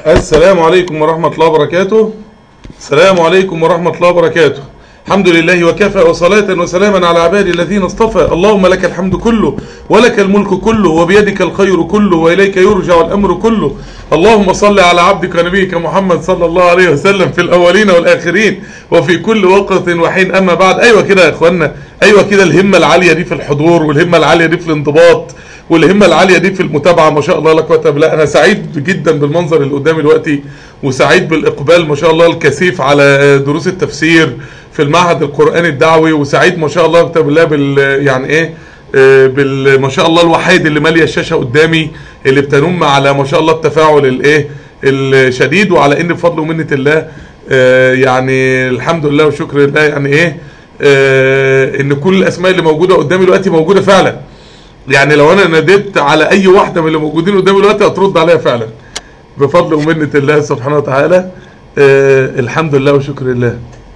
السلام عليكم ورحمة الله وبركاته. السلام عليكم ورحمة الله وبركاته. الحمد لله وكفى وصلاة وسلاما على عبادي الذين اصطفى. اللهم لك الحمد كله ولك الملك كله وبيدك الخير كله وإليك يرجع الأمر كله. اللهم صل على عبدك ونبيك محمد صلى الله عليه وسلم في الأولين والآخرين وفي كل وقت وحين. أما بعد، أيوة كده يا إخوانا، أيوة كده. الهمة العالية دي في الحضور، والهمة العالية دي في الانضباط، والهمة العالية دي في المتابعة. ما شاء الله لا قوة الا بالله. أنا سعيد جدا بالمنظر اللي قدامي دلوقتي، وسعيد بالإقبال ما شاء الله الكثيف على دروس التفسير في المعهد القرآني الدعوي، وسعيد ما شاء الله بالله يعني إيه ما شاء الله الوحيد اللي مالية الشاشة قدامي، اللي بتنم على ما شاء الله التفاعل الإيه الشديد، وعلى إن بفضل ومنة الله يعني الحمد لله وشكر لله يعني إيه إن كل الأسماء اللي موجودة قدامي دلوقتي موجودة فعلا. يعني لو انا ناديت على اي واحدة من اللي موجودين قدامي دلوقتي هترد عليها فعلا بفضل ومنة الله سبحانه وتعالى. الحمد لله وشكر لله.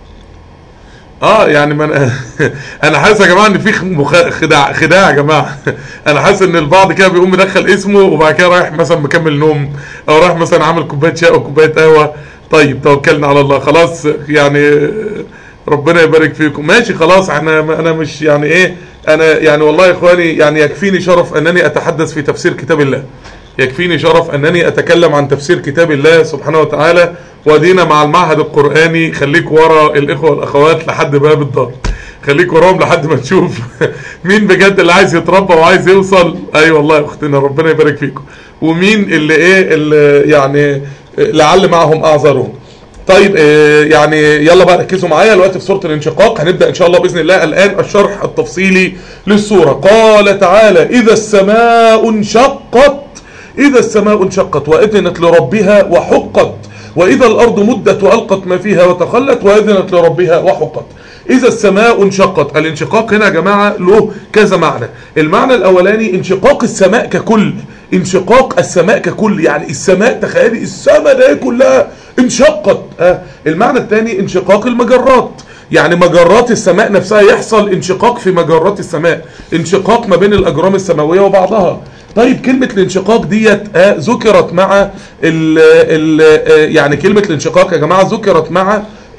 يعني من انا حاسس يا جماعه ان في خداع يا جماعه. انا حاسس ان البعض كده بيقوم مدخل اسمه وبعد كده رايح مثلا مكمل نوم، او رايح مثلا عامل كوبايه شاي او كوبايه قهوه. طيب توكلنا على الله خلاص، يعني ربنا يبارك فيكم. ماشي خلاص، انا مش يعني ايه، انا يعني والله يا اخواني يعني يكفيني شرف انني اتحدث في تفسير كتاب الله، يكفيني شرف انني اتكلم عن تفسير كتاب الله سبحانه وتعالى. ودينا مع المعهد القرآني، خليك ورا الاخوة والاخوات لحد باب الدار، خليك وراهم لحد ما تشوف مين بجد اللي عايز يتربى وعايز يوصل. اي والله يا اختنا ربنا يبارك فيكم. ومين اللي ايه اللي يعني لعل معهم اعذارهم. طيب يعني يلا بقى ركزوا معايا دلوقتي في سورة الانشقاق. هنبدأ ان شاء الله بإذن الله الآن الشرح التفصيلي للسورة. قال تعالى: إذا السماء انشقت، إذا السماء انشقت وأذنت لربها وحقت، وإذا الأرض مدت وألقت ما فيها وتخلت وأذنت لربها وحقت. إذا السماء انشقت. الانشقاق هنا يا جماعة له كذا معنى. المعنى الأولاني انشقاق السماء ككل، انشقاق السماء ككل، يعني السماء، تخيلي السماء ده كلها انشقت. المعنى الثاني انشقاق المجرات، يعني مجرات السماء نفسها يحصل انشقاق في مجرات السماء، انشقاق ما بين الأجرام السماوية وبعضها. طيب كلمة الانشقاق ديت ذكرت مع يعني كلمة الانشقاق يا جماعة ذكرت مع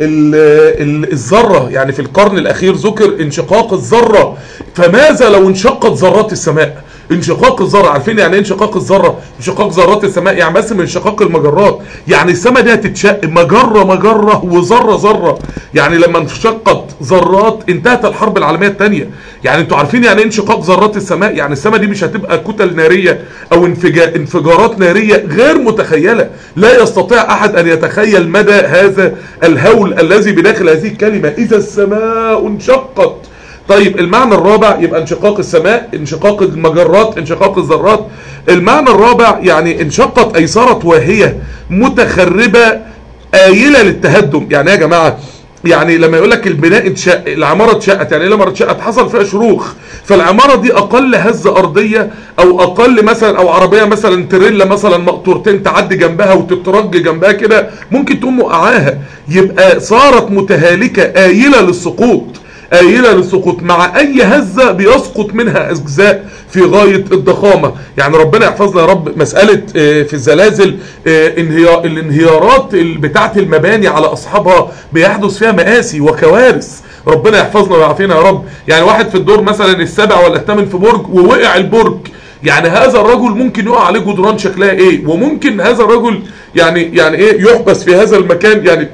الذرة، يعني في القرن الأخير ذكر انشقاق الذرة. فماذا لو انشقت ذرات السماء؟ انشقاق الذرة، عارفين يعني ايه انشقاق الذرة؟ انشقاق ذرات السماء يعني بس من انشقاق المجرات، يعني السماء دي هتتشق مجرة وذرة. يعني لما انشقت ذرات انتهت الحرب العالمية الثانية. يعني انتوا عارفين يعني ايه انشقاق ذرات السماء؟ يعني السماء دي مش هتبقى كتل نارية او انفجارات نارية غير متخيلة، لا يستطيع احد ان يتخيل مدى هذا الهول الذي بداخل هذه الكلمة. اذا السماء انشقت. طيب المعنى الرابع يبقى انشقاق السماء، انشقاق المجرات، انشقاق الذرات. المعنى الرابع يعني انشقت اي صارت واهية متخربة آيلة للتهدم. يعني يا جماعة، يعني لما يقول لك البناء اتشق، العمارة اتشقت، يعني ايه العمارة اتشقت؟ حصل فيها شروخ، فالعمارة دي اقل هزة ارضية او اقل مثلا، او عربية مثلا تريلا مثلا مقطورتين تعدي جنبها وتترج جنبها كده ممكن تقوم وقعاها، يبقى صارت متهالكة آيلة للسقوط، آيلة للسقوط. مع اي هزة بيسقط منها اجزاء في غاية الضخامة. يعني ربنا يحفظنا يا رب. مسألة في الزلازل الانهيارات بتاعت المباني على اصحابها بيحدث فيها مآسي وكوارث، ربنا يحفظنا ويعافينا يا رب. يعني واحد في الدور مثلا السابع ولا الثامن في برج ووقع البرج، يعني هذا الرجل ممكن يقع عليه جدران شكلها ايه، وممكن هذا الرجل يعني ايه يحبس في هذا المكان. يعني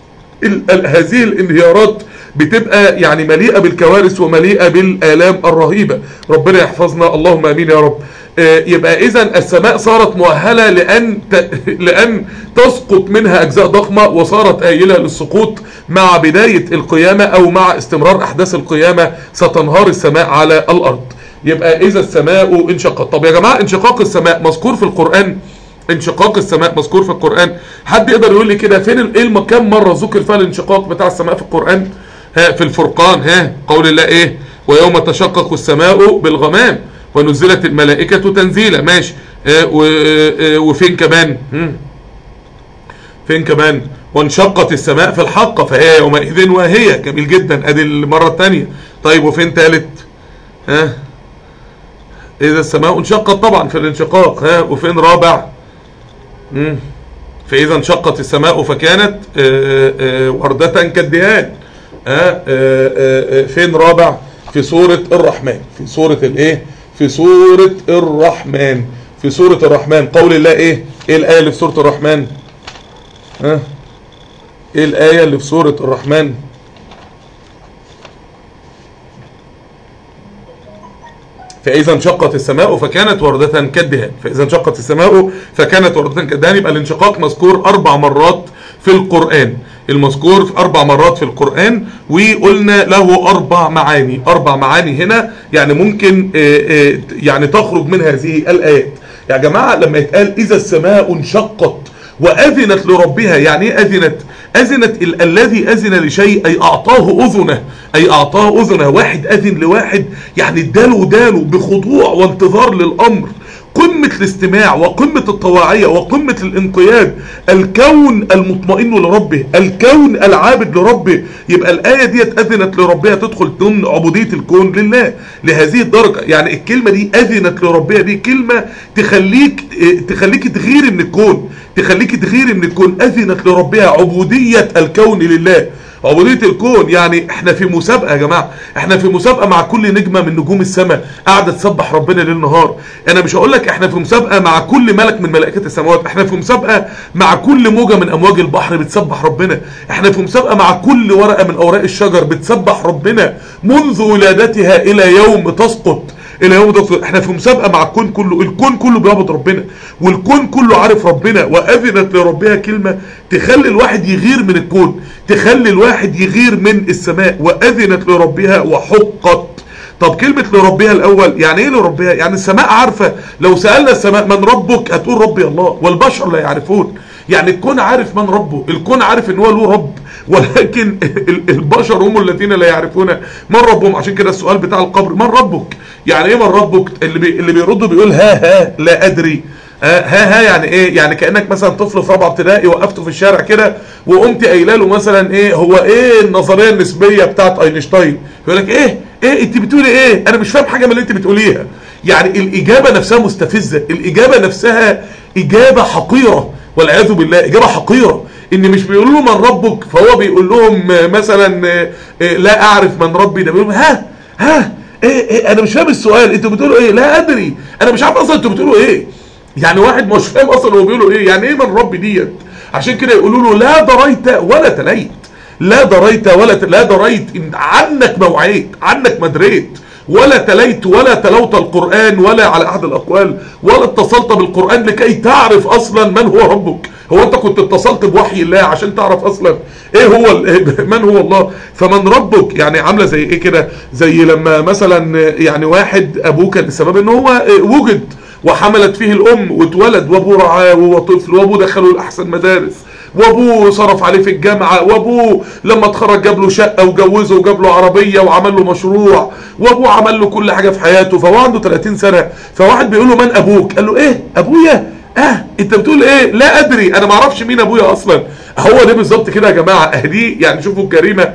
هذه الانهيارات بتبقى يعني مليئة بالكوارث ومليئة بالآلام الرهيبة. ربنا يحفظنا اللهم امين يا رب. يبقى اذا السماء صارت مؤهلة لأن تسقط منها أجزاء ضخمة، وصارت آيلة للسقوط. مع بداية القيامة أو مع استمرار أحداث القيامة ستنهار السماء على الأرض. يبقى إذا السماء انشقت. طب يا جماعة انشقاق السماء مذكور في القرآن؟ انشقاق السماء مذكور في القرآن؟ حد يقدر يقول لي كده فين كم مرة ذكر فيها الانشقاق بتاع السماء في القرآن؟ في الفرقان قول الله ايه؟ ويوم تشقق السماء بالغمام ونزلت الملائكة تنزيلا. ماشي. وفين كمان؟ فين كمان؟ وانشقت السماء في الحق فهي يومئذ واهية. جميل جدا، ادي المرة الثانية. طيب وفين ثالث؟ اذا السماء انشقت طبعا في الانشقاق. وفين رابع؟ فاذا انشقت السماء فكانت وردة كالدهان. فين رابع؟ في سورة الرحمن. في سورة الايه؟ في سورة الرحمن. في سورة الرحمن قول الله ايه؟ ايه الآية اللي في سورة الرحمن؟ ايه الآية اللي في سورة الرحمن؟ فإذا انشقت السماء فكانت وردة كالدهان. فإذا انشقت السماء فكانت وردة كالدهان. يبقى الانشقاق مذكور 4 مرات في القرآن. المذكور 4 مرات في القرآن، وقلنا له 4 معاني. 4 معاني هنا يعني ممكن يعني تخرج من هذه الآيات. يا جماعة لما يتقال إذا السماء انشقت وأذنت لربها، يعني ايه أذنت؟ أذنت الذي أذن لشيء أي أعطاه أذنه، أي أعطاه أذنه. واحد أذن لواحد يعني اداله بخضوع وانتظار للأمر. قمة الاستماع وقمة الطواعية وقمة الانقياد. الكون المطمئن لربه، الكون العابد لربه. يبقى الآية دي أذنت لربها تدخل ضمن عبودية الكون لله لهذه الدرجة. يعني الكلمة دي أذنت لربها دي كلمة تخليك تغيري من الكون، تخليك تغيري من الكون. أذنت لربها عبودية الكون لله، عبودية الكون. يعني احنا في مسابقة يا جماعة، احنا في مسابقة مع كل نجمة من نجوم السماء قاعدة تسبح ربنا ليل نهار. انا مش هقول لك احنا في مسابقة مع كل ملك من ملائكة السماوات، احنا في مسابقة مع كل موجة من امواج البحر بتسبح ربنا. احنا في مسابقة مع كل ورقة من اوراق الشجر بتسبح ربنا منذ ولادتها الى يوم تسقط، الى يوم تسقط. احنا في مسابقة مع الكون كله، الكون كله بيعبد ربنا والكون كله عارف ربنا. واذنت لربها كلمة تخلي الواحد يغير من الكون، تخلي الواحد يغير من السماء. واذنت لربها وحقت. طب كلمة لربها الاول يعني ايه لربها؟ يعني السماء عارفة. لو سألنا السماء من ربك هتقول ربي الله، والبشر لا يعرفون. يعني الكون عارف من ربه، الكون عارف ان هو له رب، ولكن البشر هم الذين لا يعرفون من ربهم. عشان كده السؤال بتاع القبر من ربك؟ يعني ايه من ربك؟ اللي بيردوا بيقول ها لا ادري. ها يعني ايه؟ يعني كأنك مثلا طفل في 4 ابتدائي وقفته في الشارع كده وقمت قايله له مثلا ايه هو ايه النظريه النسبيه بتاعت اينشتاين، يقول لك ايه انت بتقولي ايه؟ انا مش فاهم حاجه من اللي انت بتقوليها. يعني الاجابه نفسها مستفزه، الاجابه نفسها اجابه حقيره والعياذ بالله، اجابه حقيره. ان مش بيقولوا له من ربك فهو بيقول لهم مثلا لا اعرف من ربي، ده بيقول لهم ها ايه انا مش فاهم السؤال، انتوا بتقولوا ايه؟ لا ادري، انا مش عارف اصلا انتوا بتقولوا ايه. يعني واحد مش فاهم اصلا هو بيقولوا ايه، يعني ايه من ربي ديت. عشان كده يقولوا له لا دريت ولا تليت، لا دريت لا دريت عنك ما وعيت، عنك ما دريت، ولا تليت ولا تلوت القرآن ولا على احد الاقوال ولا اتصلت بالقرآن لكي تعرف اصلا من هو ربك. هو انت كنت اتصلت بوحي الله عشان تعرف اصلا ايه هو من هو الله؟ فمن ربك يعني عامله زي ايه كده؟ زي لما مثلا يعني واحد ابوه كان السبب ان هو وجد وحملت فيه الام واتولد، وابوه رعاه وهو طفل، وابوه دخله لاحسن مدارس، وابوه صرف عليه في الجامعه، وابوه لما اتخرج جاب له شقه وجوزه وجاب له عربيه وعمل له مشروع، وابوه عمل له كل حاجه في حياته. فهو عنده 30 سنه، فواحد بيقول له من ابوك؟ قال له ايه ابويا؟ انت بتقول ايه؟ لا ادري، انا ما اعرفش مين ابويا اصلا. هو ده بالظبط كده يا جماعه. اهدي يعني شوفوا الجريمه،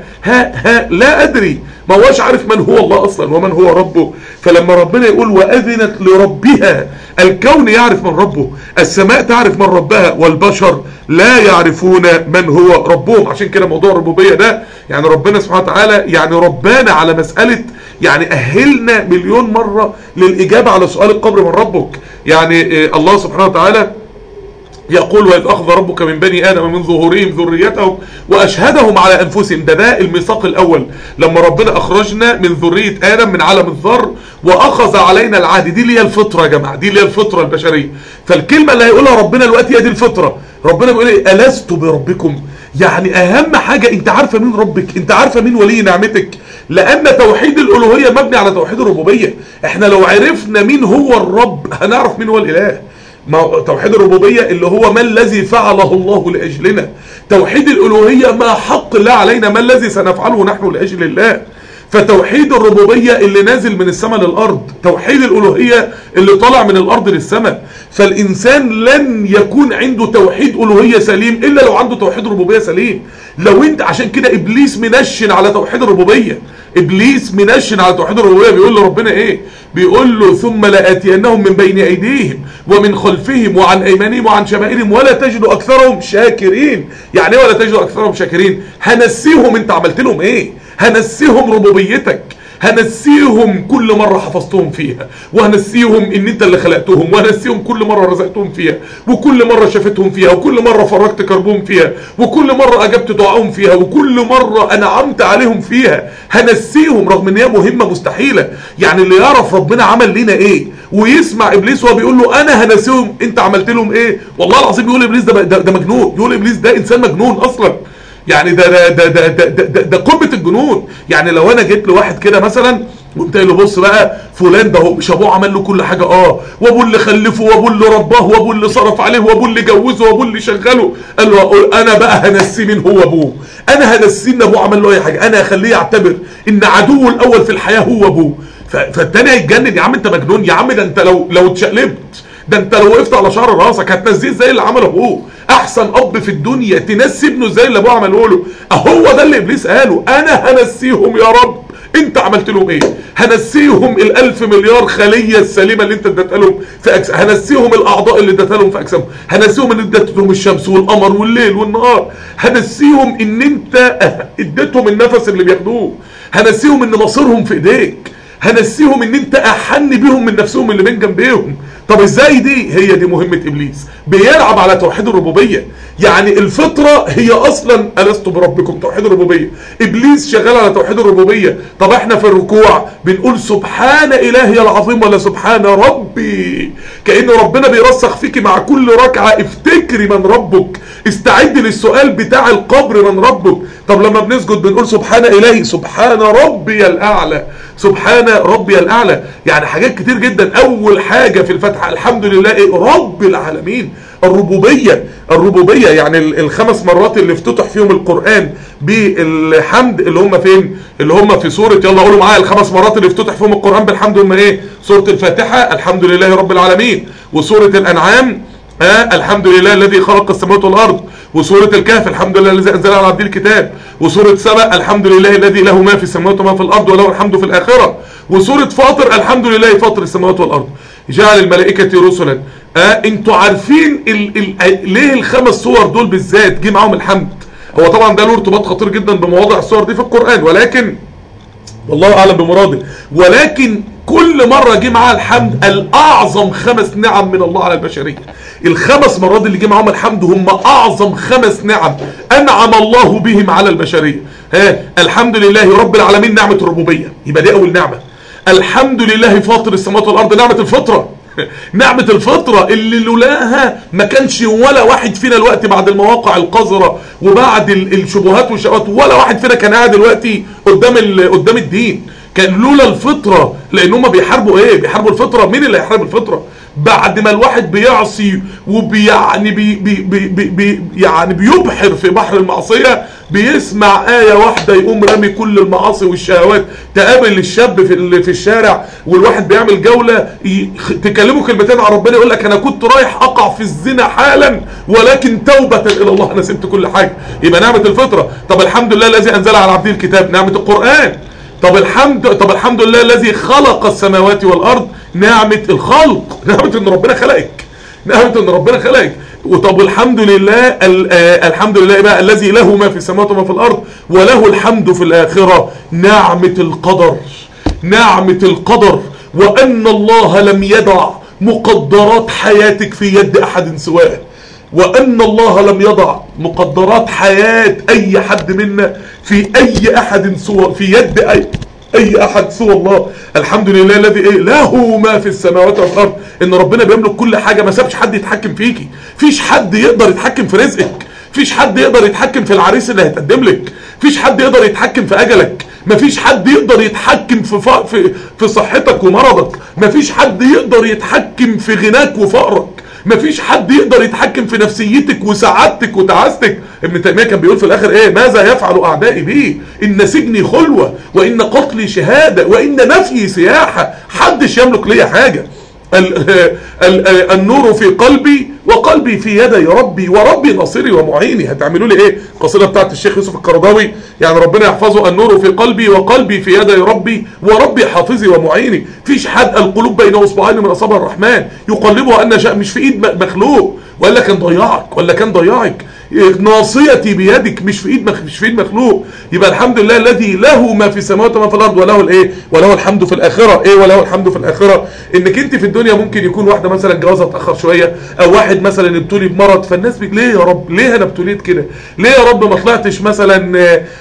لا ادري، ما هوش عارف من هو الله اصلا ومن هو ربه. فلما ربنا يقول واذنت لربها، الكون يعرف من ربه، السماء تعرف من ربها، والبشر لا يعرفون من هو ربهم. عشان كده موضوع الربوبيه ده يعني ربنا سبحانه وتعالى يعني ربنا على مساله، يعني اهلنا مليون مره للاجابه على سؤال القبر من ربك. يعني الله سبحانه وتعالى يقول وإذ أخذ ربك من بني آدم من ظهورهم ذريتهم وأشهدهم على أنفسهم. ده الميثاق الأول لما ربنا أخرجنا من ذرية آدم من عالم الذر وأخذ علينا العهد. دي اللي هي الفطرة يا جماعة، دي اللي هي الفطرة البشرية. فالكلمة اللي هيقولها ربنا دلوقتي هي دي الفطرة. ربنا بيقول ايه؟ ألست بربكم؟ يعني أهم حاجة أنت عارفة مين ربك، أنت عارفة مين ولي نعمتك، لأن توحيد الألوهية مبني على توحيد الربوبية. احنا لو عرفنا مين هو الرب هنعرف مين هو الإله. ما توحيد الربوبية اللي هو ما الذي فعله الله لأجلنا، توحيد الألوهية ما حق الله علينا، ما الذي سنفعله نحن لأجل الله. فتوحيد الربوبية اللي نازل من السماء للأرض، توحيد الألوهية اللي طالع من الأرض للسماء. فالإنسان لن يكون عنده توحيد ألوهية سليم إلا لو عنده توحيد ربوبية سليم. لو انت عشان كده إبليس منشن على توحيد الربوبية، إبليس منشن على توحيد الربوبية. بيقول له ربنا إيه؟ بيقول له ثم لآتينهم من بين أيديهم ومن خلفهم وعن أيمانهم وعن شمائلهم ولا تجد أكثرهم شاكرين. يعني إيه ولا تجد أكثرهم شاكرين؟ هنسيهم أنت عملت لهم إيه؟ هنسيهم ربوبيتك، هنسيهم كل مرة حفظتهم فيها، وهنسيهم ان انت اللي خلقتهم، وهنسيهم كل مرة رزقتهم فيها، وكل مرة شافتهم فيها، وكل مرة فرجت كربهم فيها، وكل مرة اجبت دعائهم فيها، وكل مرة انعمت عليهم فيها. هنسيهم رغم ان هي مهمة مستحيلة. يعني اللي يعرف ربنا عمل لنا ايه ويسمع ابليس وهو بيقول له انا هنسيهم انت عملت لهم ايه، والله العظيم يقول ابليس ده مجنون، يقول ابليس ده انسان مجنون اصلا. يعني ده قمة الجنون. يعني لو انا جيت لواحد كده مثلا وقلت له بص بقى فلان ده مش ابوه عمل له كل حاجه، وابوه اللي خلفه، وابوه اللي رباه، وابوه اللي صرف عليه، وابوه اللي جوزه، وابوه اللي شغله، قال له انا بقى هنسيه مين هو ابوه، انا هنسيه ان ابوه عمل له اي حاجه، انا هخليه يعتبر ان عدوه الاول في الحياه هو ابوه. فالتاني هيتجنن. يا عم انت مجنون، يا عم ده انت لو اتشقلبت، ده انت لو وقفت على شعر راسك هتنسيه زي اللي عمله ابوه. احسن اب في الدنيا تنسي ابنه زي اللي ابوه عمله له. اهو ده اللي ابليس قاله، انا هنسيهم يا رب انت عملت لهم ايه. هنسيهم ال1000 مليار خليه السليمه اللي انت اديتها لهم في اجسام، هنسيهم الاعضاء اللي اديتها لهم في اجسامهم، هنسيهم ان اديتهم الشمس والقمر والليل والنهار، هنسيهم ان انت اديتهم النفس اللي بياخدوه، هنسيهم ان مصيرهم في ايديك، هنسيهم ان انت احن بيهم من نفسهم اللي بين جنبيهم. طب ازاي دي؟ هي دي مهمة ابليس، بيلعب على توحيد الربوبية. يعني الفطرة هي اصلا الست بربكم، توحيد الربوبية. ابليس شغال على توحيد الربوبية. طب احنا في الركوع بنقول سبحان الهي العظيم ولا سبحان ربي، كأن ربنا بيرسخ فيك مع كل ركعة افتكري من ربك، استعد للسؤال بتاع القبر من ربك. طب لما بنسجد بنقول سبحان الهي، سبحان ربي الاعلى، سبحان ربي الاعلى. يعني حاجات كتير جدا. اول حاجة في الفتحة الحمد لله رب العالمين، الربوبية. يعني ال5 مرات اللي افتتح فيهم القرآن بالحمد اللي هم فين؟ اللي هم في سورة، يلا قولوا معايا ال5 مرات اللي افتتح فيهم القرآن بالحمد هم ايه؟ سورة الفاتحة الحمد لله رب العالمين، وسورة الانعام الحمد لله الذي خلق السماوات والارض، وسورة الكهف الحمد لله الذي انزل على عبده الكتاب، وسورة سبأ الحمد لله الذي له ما في السماوات وما في الارض وله الحمد في الاخرة، وسورة فاطر الحمد لله فاطر السماوات والارض جعل الملائكة رسلا. انتوا عارفين ليه ال5 صور دول بالذات جه معاهم الحمد؟ هو طبعا ده له ارتباط خطير جدا بمواضع الصور دي في القرآن، ولكن والله اعلم بمراده، ولكن كل مرة جه معاها الحمد الأعظم 5 نعم من الله على البشرية. ال5 مرات اللي جه معاهم الحمد هم أعظم 5 نعم أنعم الله بهم على البشرية. الحمد لله رب العالمين نعمة الربوبية، يبقى دي أول نعمة. الحمد لله فاطر السماوات والأرض نعمة الفطرة، نعمة الفطرة اللي لولاها ما كانش ولا واحد فينا الوقت بعد المواقع القذرة وبعد الشبهات والشهوات ولا واحد فينا كان قاعد دلوقتي قدام الدين. كان لولا الفطرة، لان هم بيحاربوا ايه؟ بيحاربوا الفطرة. مين اللي هيحارب الفطرة؟ بعد ما الواحد بيعصي وبيعني يعني بيبحر في بحر المعصية، بيسمع آية واحدة يقوم رامي كل المعاصي والشهوات. تقابل الشاب في الشارع والواحد بيعمل جولة تكلمه كلمتين عن ربنا يقول لك انا كنت رايح اقع في الزنا حالا ولكن توبة الى الله انا سبت كل حاجة. يبقى نعمة الفطرة. طب الحمد لله الذي انزل على عبده الكتاب نعمة القرآن. طب الحمد لله الذي خلق السماوات والارض نعمة الخلق، نعمة ان ربنا خلقك، نعمة ان ربنا خلقك. وطب الحمد لله الحمد لله بقى الذي له ما في السماوات وما في الارض وله الحمد في الاخرة نعمة القدر، نعمة القدر، وان الله لم يضع مقدرات حياتك في يد احد سواه، وان الله لم يضع مقدرات حياة اي حد منا في اي احد سوى في يد اي احد سوى الله. الحمد لله الذي له ما في السماوات والارض، ان ربنا بيملك كل حاجة، ما سابش حد يتحكم فيكي. فيش حد يقدر يتحكم في رزقك، فيش حد يقدر يتحكم في العريس اللي هيتقدم لك، فيش حد يقدر يتحكم في اجلك، مفيش حد يقدر يتحكم في صحتك ومرضك، مفيش حد يقدر يتحكم في غناك وفقرك، مفيش حد يقدر يتحكم في نفسيتك وسعادتك وتعاستك. ابن تيمية كان بيقول في الاخر ايه؟ ماذا يفعل اعدائي بي؟ ان سجني خلوة، وان قتلي شهادة، وان نفيي سياحة، حدش يملك لي حاجة. النور في قلبي وقلبي في يدي ربي، وربي ناصري ومعيني. هتعملوا لي ايه؟ القصيده بتاعت الشيخ يوسف القرضاوي، يعني ربنا يحفظه: النور في قلبي وقلبي في يدي ربي، وربي حافظي ومعيني. فيش حد القلوب بين اصبعين من اصابع الرحمن يقلبها ان شاء، مش في ايد مخلوق ولا كان ضيعك ولا كان ضيعك. ناصيتي بيدك، مش في ايد مخلوق. يبقى الحمد لله الذي له ما في السماوات وما في الارض، وله الايه؟ وله الحمد في الاخره. ايه وله الحمد في الاخره؟ انك انت في الدنيا ممكن يكون واحده مثلا جوازها اتاخر شويه، او واحد مثلا ابتلي بمرض، فالناس ليه يا رب؟ ليه انا ابتليت كده؟ ليه يا رب ما طلعتش مثلا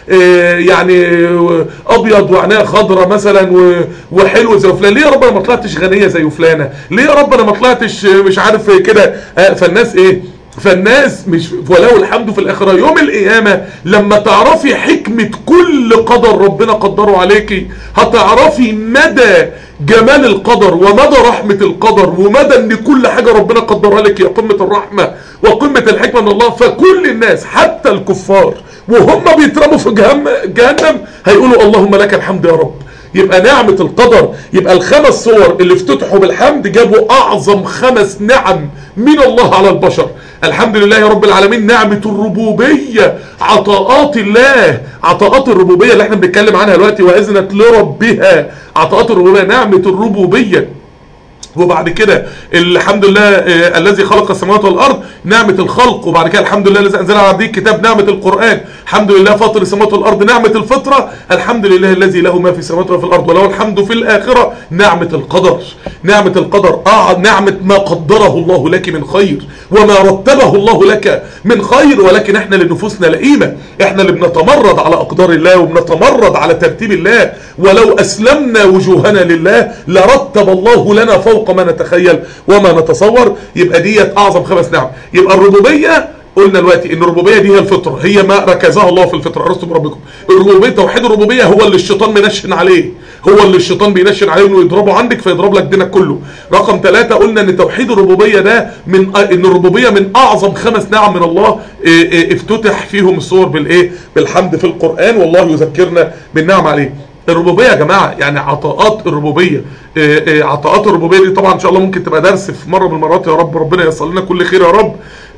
يعني ابيض وعينيا خضراء مثلا وحلو زي فلان؟ ليه يا رب انا ما طلعتش غنيه زي فلانه؟ ليه يا رب انا ما طلعتش مش عارف كده؟ فالناس ايه؟ فالناس مش وله الحمد في الاخره. يوم القيامه لما تعرفي حكمه كل قدر ربنا قدره عليكي، هتعرفي مدى جمال القدر ومدى رحمه القدر ومدى ان كل حاجه ربنا قدرها لك يا قمه الرحمه وقمه الحكمه من الله. فكل الناس حتى الكفار وهم بيترموا في جهنم هيقولوا اللهم لك الحمد يا رب. يبقى نعمة القدر. يبقى الخمس صور اللي افتتحوا بالحمد جابوا اعظم 5 نعم من الله على البشر. الحمد لله رب العالمين. نعمة الربوبية، عطاءات الله، عطاءات الربوبية اللي احنا بنتكلم عنها دلوقتي، واذنت لربها، عطاءات الربوبية، نعمة الربوبية. وبعد كده الحمد لله الذي خلق السماوات والارض، نعمه الخلق. وبعد كده الحمد لله الذي انزل على عبده الكتاب، نعمه القران. الحمد لله فاطر السماوات والارض، نعمه الفطره. الحمد لله الذي له ما في السماوات وفي الارض وله الحمد في الاخره. نعمه القدر، نعمه القدر، نعمه ما قدره الله لك من خير وما رتبه الله لك من خير. ولكن احنا لنفوسنا لئيمه، احنا اللي بنتمرد على اقدار الله وبنتمرد على ترتيب الله. ولو اسلمنا وجوهنا لله لرتب الله لنا فوق ما نتخيل وما نتصور. يبقى ديت اعظم 5 نعم. يبقى الربوبيه قلنا دلوقتي ان الربوبيه دي هي الفطره، هي ما ركزها الله في الفطره، ارسطو بربكم. الربوبيه توحيد الربوبيه هو اللي الشيطان منشن عليه، هو اللي الشيطان بينشن عليه انه يضربه عندك فيضرب لك دينك كله. رقم 3 قلنا ان توحيد الربوبيه ده ان الربوبيه من اعظم 5 نعم من الله افتتح فيهم الصور بالايه؟ بالحمد في القران، والله يذكرنا بالنعم عليه. الربوبيه يا جماعه يعني عطاءات الربوبيه. عطاءات الربوبيه دي طبعا ان شاء الله ممكن تبقى درس في مره من المرات يا رب، ربنا ييسر لنا كل خير يا رب.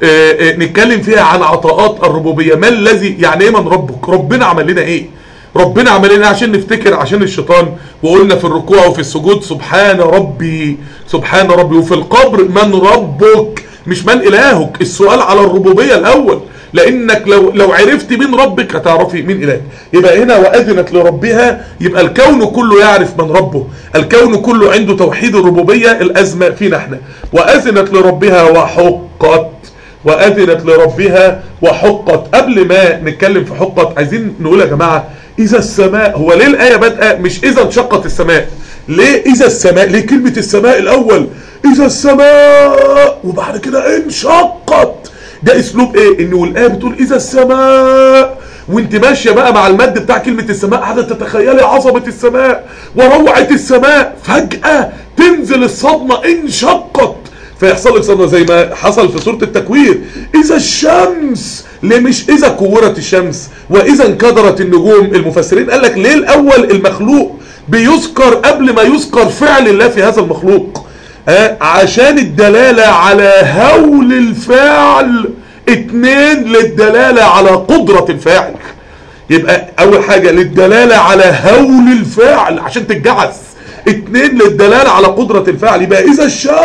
نتكلم فيها عن عطاءات الربوبيه. ما الذي يعني ايه من ربك؟ ربنا عمل لنا ايه؟ ربنا عمل لنا عشان نفتكر عشان الشيطان. وقلنا في الركوع وفي السجود سبحان ربي سبحان ربي، وفي القبر من ربك مش من الهك. السؤال على الربوبيه الاول، لانك لو عرفت مين ربك هتعرفي مين الهك. يبقى هنا واذنت لربها، يبقى الكون كله يعرف من ربه، الكون كله عنده توحيد الربوبيه. الازمه فينا احنا. واذنت لربها وحقت، واذنت لربها وحقت. قبل ما نتكلم في حقت عايزين نقول يا جماعه اذا السماء، هو ليه الايه بادئه مش اذا انشقت السماء؟ ليه اذا السماء؟ ليه كلمه السماء الاول؟ اذا السماء وبعد كده انشقت. ده اسلوب ايه؟ انه الايه بتقول اذا السماء وانت ماشيه بقى مع المد بتاع كلمه السماء قاعده تتخيلي عظمه السماء وروعه السماء، فجاه تنزل الصدمه انشقت فيحصل لك صدمه زي ما حصل في سوره التكوير. اذا الشمس، ليه مش اذا كورت الشمس واذا انكدرت النجوم؟ المفسرين قال لك ليه الاول المخلوق بيذكر قبل ما يذكر فعل الله في هذا المخلوق؟ عشان الدلالة على هول الفاعل. 2 للدلالة على قدرة الفاعل. يبقى اول حاجة للدلالة على هول الفاعل عشان تتجعس. 2 للدلالة على قدرة الفاعل. يبقى اذا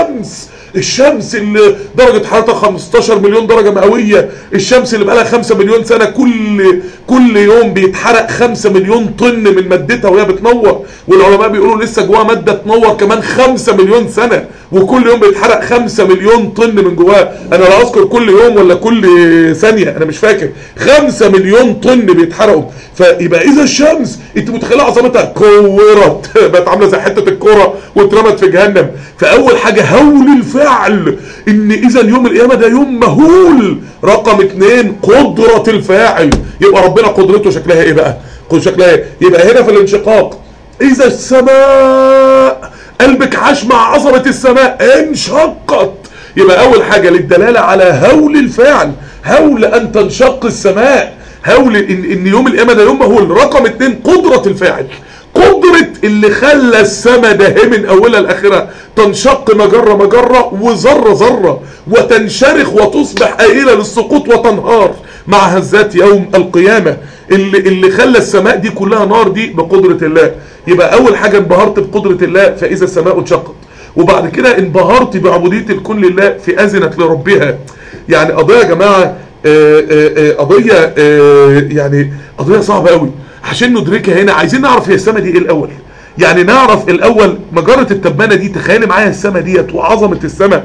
الشمس اللي درجة حرارتها 15 مليون درجة مئوية، الشمس اللي بقالها 5 مليون سنة كل يوم بيتحرق 5 مليون طن من مادتها وهي بتنور، والعلماء بيقولوا لسه جواها مادة تنور كمان 5 مليون سنة، وكل يوم بيتحرق 5 مليون طن من جواها. انا لا اذكر كل يوم ولا كل ثانية، انا مش فاكر. 5 مليون طن بيتحرقوا. فيبقى اذا الشمس انت متخيله عظمتها كورت بقت عامله زي حته الكوره واترمت في جهنم. فاول حاجه هول الفاعل، ان اذا يوم القيامه ده يوم مهول. رقم 2 قدره الفاعل. يبقى ربنا قدرته شكلها ايه بقى؟ شكلها ايه؟ يبقى هنا في الانشقاق اذا السماء قلبك عاش مع عظمه السماء انشقت. يبقى اول حاجة للدلالة على هول الفعل، هول ان تنشق السماء، هول ان يوم القيامة ده يوم مهول. رقم 2 قدرة الفاعل، قدرة اللي خلى السماء ده من اولها لاخرها تنشق مجرة مجرة وذرة ذرة وتنشرخ وتصبح آئلة للسقوط وتنهار مع هزات يوم القيامة. اللي خلى السماء دي كلها نار دي بقدرة الله. يبقى اول حاجة انبهرت بقدرة الله فاذا السماء انشقت، وبعد كده انبهرت بعبودية الكون لله في اذنت لربها. يعني قضية يا جماعة قضية يعني قضية صعبة قوي عشان ندركها. هنا عايزين نعرف هي السماء دي ايه الاول، يعني نعرف الاول مجرة التبانة دي. تخيل معايا السماء ديت وعظمة السماء.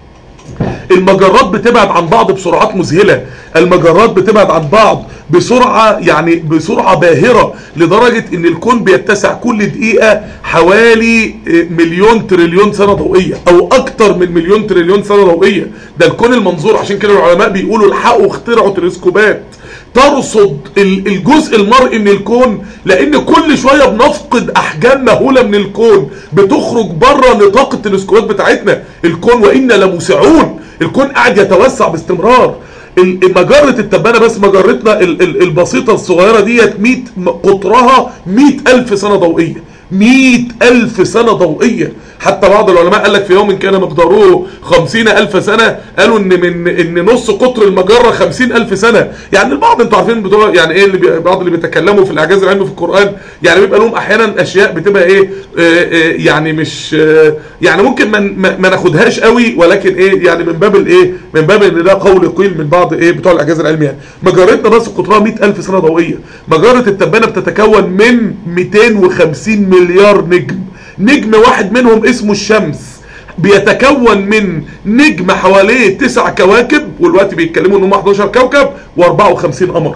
المجرات بتبعد عن بعض بسرعات مذهلة، المجرات بتبعد عن بعض بسرعة يعني بسرعة باهرة، لدرجة ان الكون بيتسع كل دقيقة حوالي مليون تريليون سنة ضوئية او اكتر من مليون تريليون سنة ضوئية. ده الكون المنظور. عشان كده العلماء بيقولوا الحقوا اخترعوا تلسكوبات ترصد الجزء المرئي من الكون، لان كل شوية بنفقد احجام مهولة من الكون بتخرج بره نطاق التلسكوبات بتاعتنا. الكون وإنا لموسعون، الكون قاعد يتوسع باستمرار. مجرة التبانة بس مجرتنا البسيطة الصغيرة ديت قطرها 100,000 سنة ضوئية، 100,000 سنة ضوئية. حتى بعض العلماء قال لك في يوم كان مقداره 50,000 سنة، قالوا ان نص قطر المجرة 50,000 سنة. يعني البعض انتوا عارفين بتوع يعني ايه اللي بعض اللي بيتكلموا في الاعجاز العلمي في القرآن، يعني بيبقى لهم احيانا اشياء بتبقى ايه يعني مش يعني ممكن ما ناخدهاش قوي، ولكن ايه يعني من باب الايه، من باب ان ده قول قيل من بعض ايه بتوع الاعجاز العلمي. يعني مجرتنا بس قطرها 100,000 سنة ضوئية. مجرة التبانة بتتكون من 250 مليار نجم، نجم واحد منهم اسمه الشمس بيتكون من نجم حواليه 9 كواكب، والوقت بيتكلموا انهم 11 كوكب و54 قمر،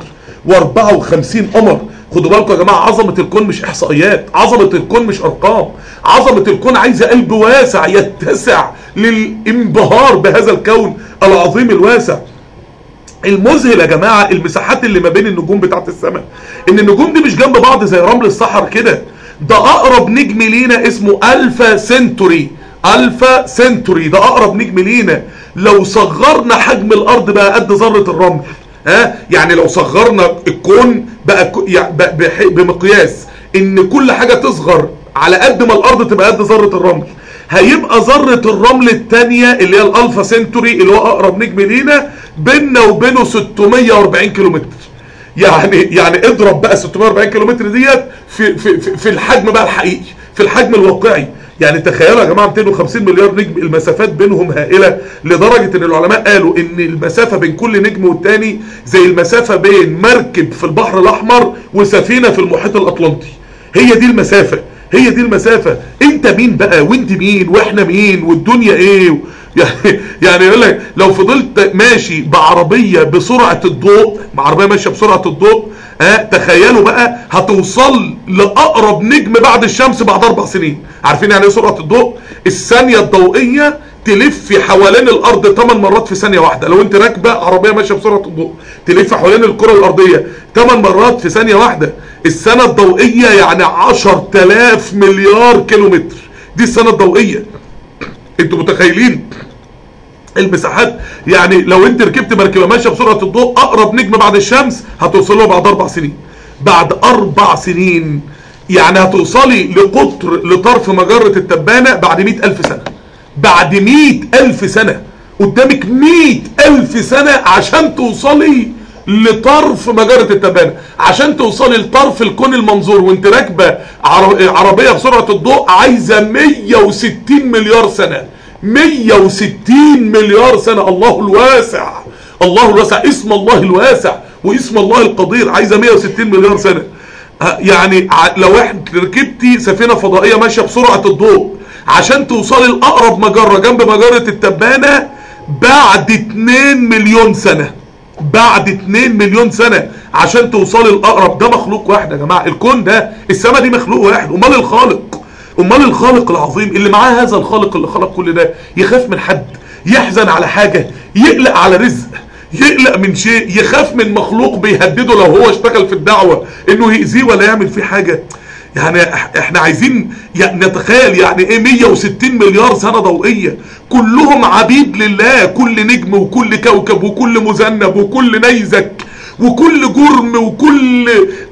و54 قمر. خدوا بالكم يا جماعة، عظمة الكون مش احصائيات، عظمة الكون مش ارقام، عظمة الكون عايزة قلب واسع يتسع للانبهار بهذا الكون العظيم الواسع. المذهل يا جماعة المساحات اللي ما بين النجوم بتاعت السماء، ان النجوم دي مش جنب بعض زي رمل الصحراء كده. ده اقرب نجم لينا اسمه الفا سنتوري، الفا سنتوري ده اقرب نجم لينا. لو صغرنا حجم الارض بقى قد ذرة الرمل، يعني لو صغرنا الكون بقى بمقياس ان كل حاجة تصغر على قد ما الارض تبقى قد ذرة الرمل، هيبقى ذرة الرمل التانية اللي هي الالفا سنتوري اللي هو اقرب نجم لينا بيننا وبينه 640 كيلومتر. يعني اضرب بقى 640 كيلومتر ديت في الحجم بقى الحقيقي، في الحجم الواقعي. يعني تخيلوا يا جماعه 250 مليار نجم، المسافات بينهم هائله، لدرجه ان العلماء قالوا ان المسافه بين كل نجم والتاني زي المسافه بين مركب في البحر الاحمر وسفينه في المحيط الاطلنطي. هي دي المسافه، هي دي المسافه. انت مين بقى وانت مين واحنا مين والدنيا ايه؟ يعني يقول لك لو فضلت ماشي بعربيه بسرعه الضوء، بعربيه ماشيه بسرعه الضوء، تخيلوا بقى هتوصل لاقرب نجم بعد الشمس بعد 4 سنين. عارفين يعني ايه سرعه الضوء؟ الثانيه الضوئيه تلف حوالين الارض 8 مرات في ثانيه واحده. لو انت راكبه عربيه ماشيه بسرعه الضوء تلف حوالين الكره الارضيه 8 مرات في ثانيه واحده. السنه الضوئيه يعني 10,000 مليار كيلومتر، دي السنه الضوئيه. انتوا متخيلين المساحات؟ يعني لو انت ركبت مركبه ماشيه بسرعه الضوء، اقرب نجم بعد الشمس هتوصل له بعد 4 سنين. بعد 4 سنين يعني هتوصلي لقطر لطرف مجره التبانه بعد 100,000 سنه. بعد 100,000 سنه قدامك 100,000 سنه عشان توصلي لطرف مجره التبانه، عشان توصلي لطرف الكون المنظور وانت راكبه عربيه بسرعه الضوء عايزه 160 مليار سنه. 160 مليار سنة. الله الواسع، الله الواسع، اسم الله الواسع واسم الله القدير، عايزة 160 مليار سنة. يعني لو احنا ركبتي سفينة فضائية ماشية بسرعة الضوء عشان توصلي لأقرب مجرة جنب مجرة التبانة بعد 2 مليون سنة، بعد 2 مليون سنة عشان توصلي لأقرب. ده مخلوق واحد يا جماعة، الكون ده السماء دي مخلوق واحد. امال الخالق، امال الخالق العظيم اللي معاه هذا الخالق اللي خلق كل ده يخاف من حد؟ يحزن على حاجة؟ يقلق على رزق؟ يقلق من شيء؟ يخاف من مخلوق بيهدده لو هو اشتغل في الدعوة انه يأذيه ولا يعمل فيه حاجة؟ يعني احنا عايزين يعني نتخيل يعني ايه 160 مليار سنة ضوئية كلهم عبيد لله، كل نجم وكل كوكب وكل مذنب وكل نيزك وكل جرم وكل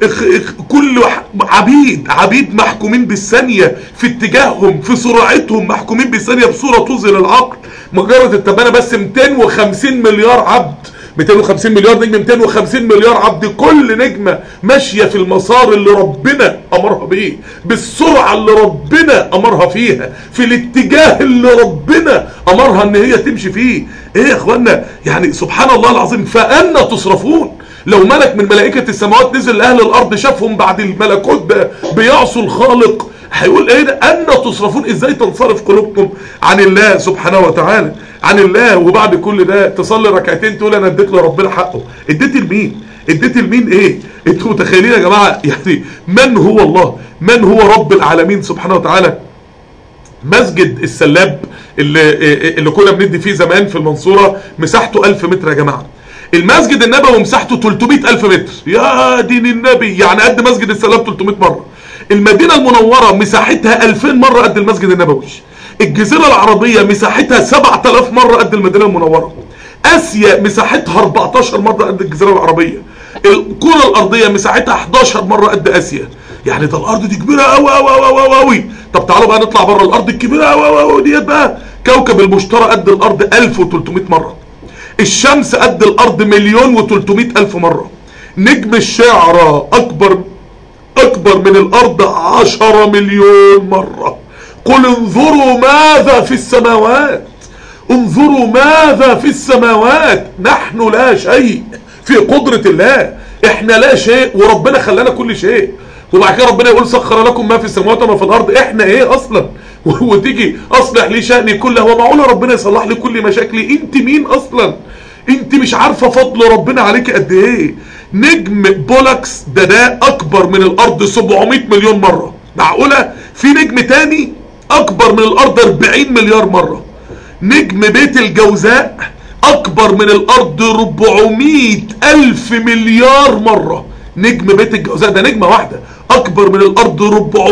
عبيد محكومين بالثانية في اتجاههم، في سرعتهم محكومين بالثانية بصورة تذهل العقل. مجرد التبانة بس 250 مليار عبد، 250 مليار نجم، 250 مليار عبد، كل نجمة ماشية في المسار اللي ربنا أمرها بيه، بالسرعة اللي ربنا أمرها فيها، في الاتجاه اللي ربنا أمرها ان هي تمشي فيه. ايه يا اخوانا يعني سبحان الله العظيم. فأنا تصرفون. لو ملك من ملائكة السماوات نزل لأهل الأرض شافهم بعد الملكوت ده بيعصوا الخالق، هيقول ايه ده؟ أن تصرفون. ازاي تنصرف قلوبكم عن الله سبحانه وتعالى، عن الله؟ وبعد كل ده تصلي ركعتين تقول انا اديت لربنا حقه. اديت لمين؟ اديت لمين ايه؟ انتوا متخيلين يا جماعه يعني من هو الله؟ من هو رب العالمين سبحانه وتعالى؟ مسجد السلاب اللي كنا بندي فيه زمان في المنصوره مساحته 1000 متر يا جماعه. المسجد النبوي مساحته 300,000 متر. يا دين النبي، يعني قد مسجد السلام 300 مره. المدينه المنوره مساحتها 2000 مره قد المسجد النبوي. الجزيرة العربية مساحتها 7000 مرة قد المدينة المنورة. اسيا مساحتها 14 مرة قد الجزيرة العربية. الكرة الارضية مساحتها 11 مرة قد اسيا. يعني ده الارض دي كبيرة اوي اوي اوي اوي اوي. طب تعالوا بقى نطلع بره الارض الكبيرة اوي اوي اوي ديت بقى. كوكب المشتري قد الارض 1300 مرة. الشمس قد الارض 1,300,000 مرة. نجم الشعرى اكبر من الارض 10 مليون مرة. قل انظروا ماذا في السماوات، انظروا ماذا في السماوات. نحن لا شيء في قدرة الله، احنا لا شيء وربنا خلانا كل شيء. وبعد كده ربنا يقول سخر لكم ما في السماوات وما في الارض. احنا ايه اصلا؟ وتيجي اصلح لي شأني كله. هو معقول ربنا يصلح لي كل مشاكلي؟ انت مين اصلا؟ انت مش عارفة فضل ربنا عليك قد ايه. نجم بولاكس ده اكبر من الارض 700 مليون مرة. معقولة في نجم تاني اكبر من الارض 40 مليار مرة؟ نجم بيت الجوزاء اكبر من الارض 400,000 مليار مرة. نجم بيت الجوزاء ده نجمة واحدة اكبر من الارض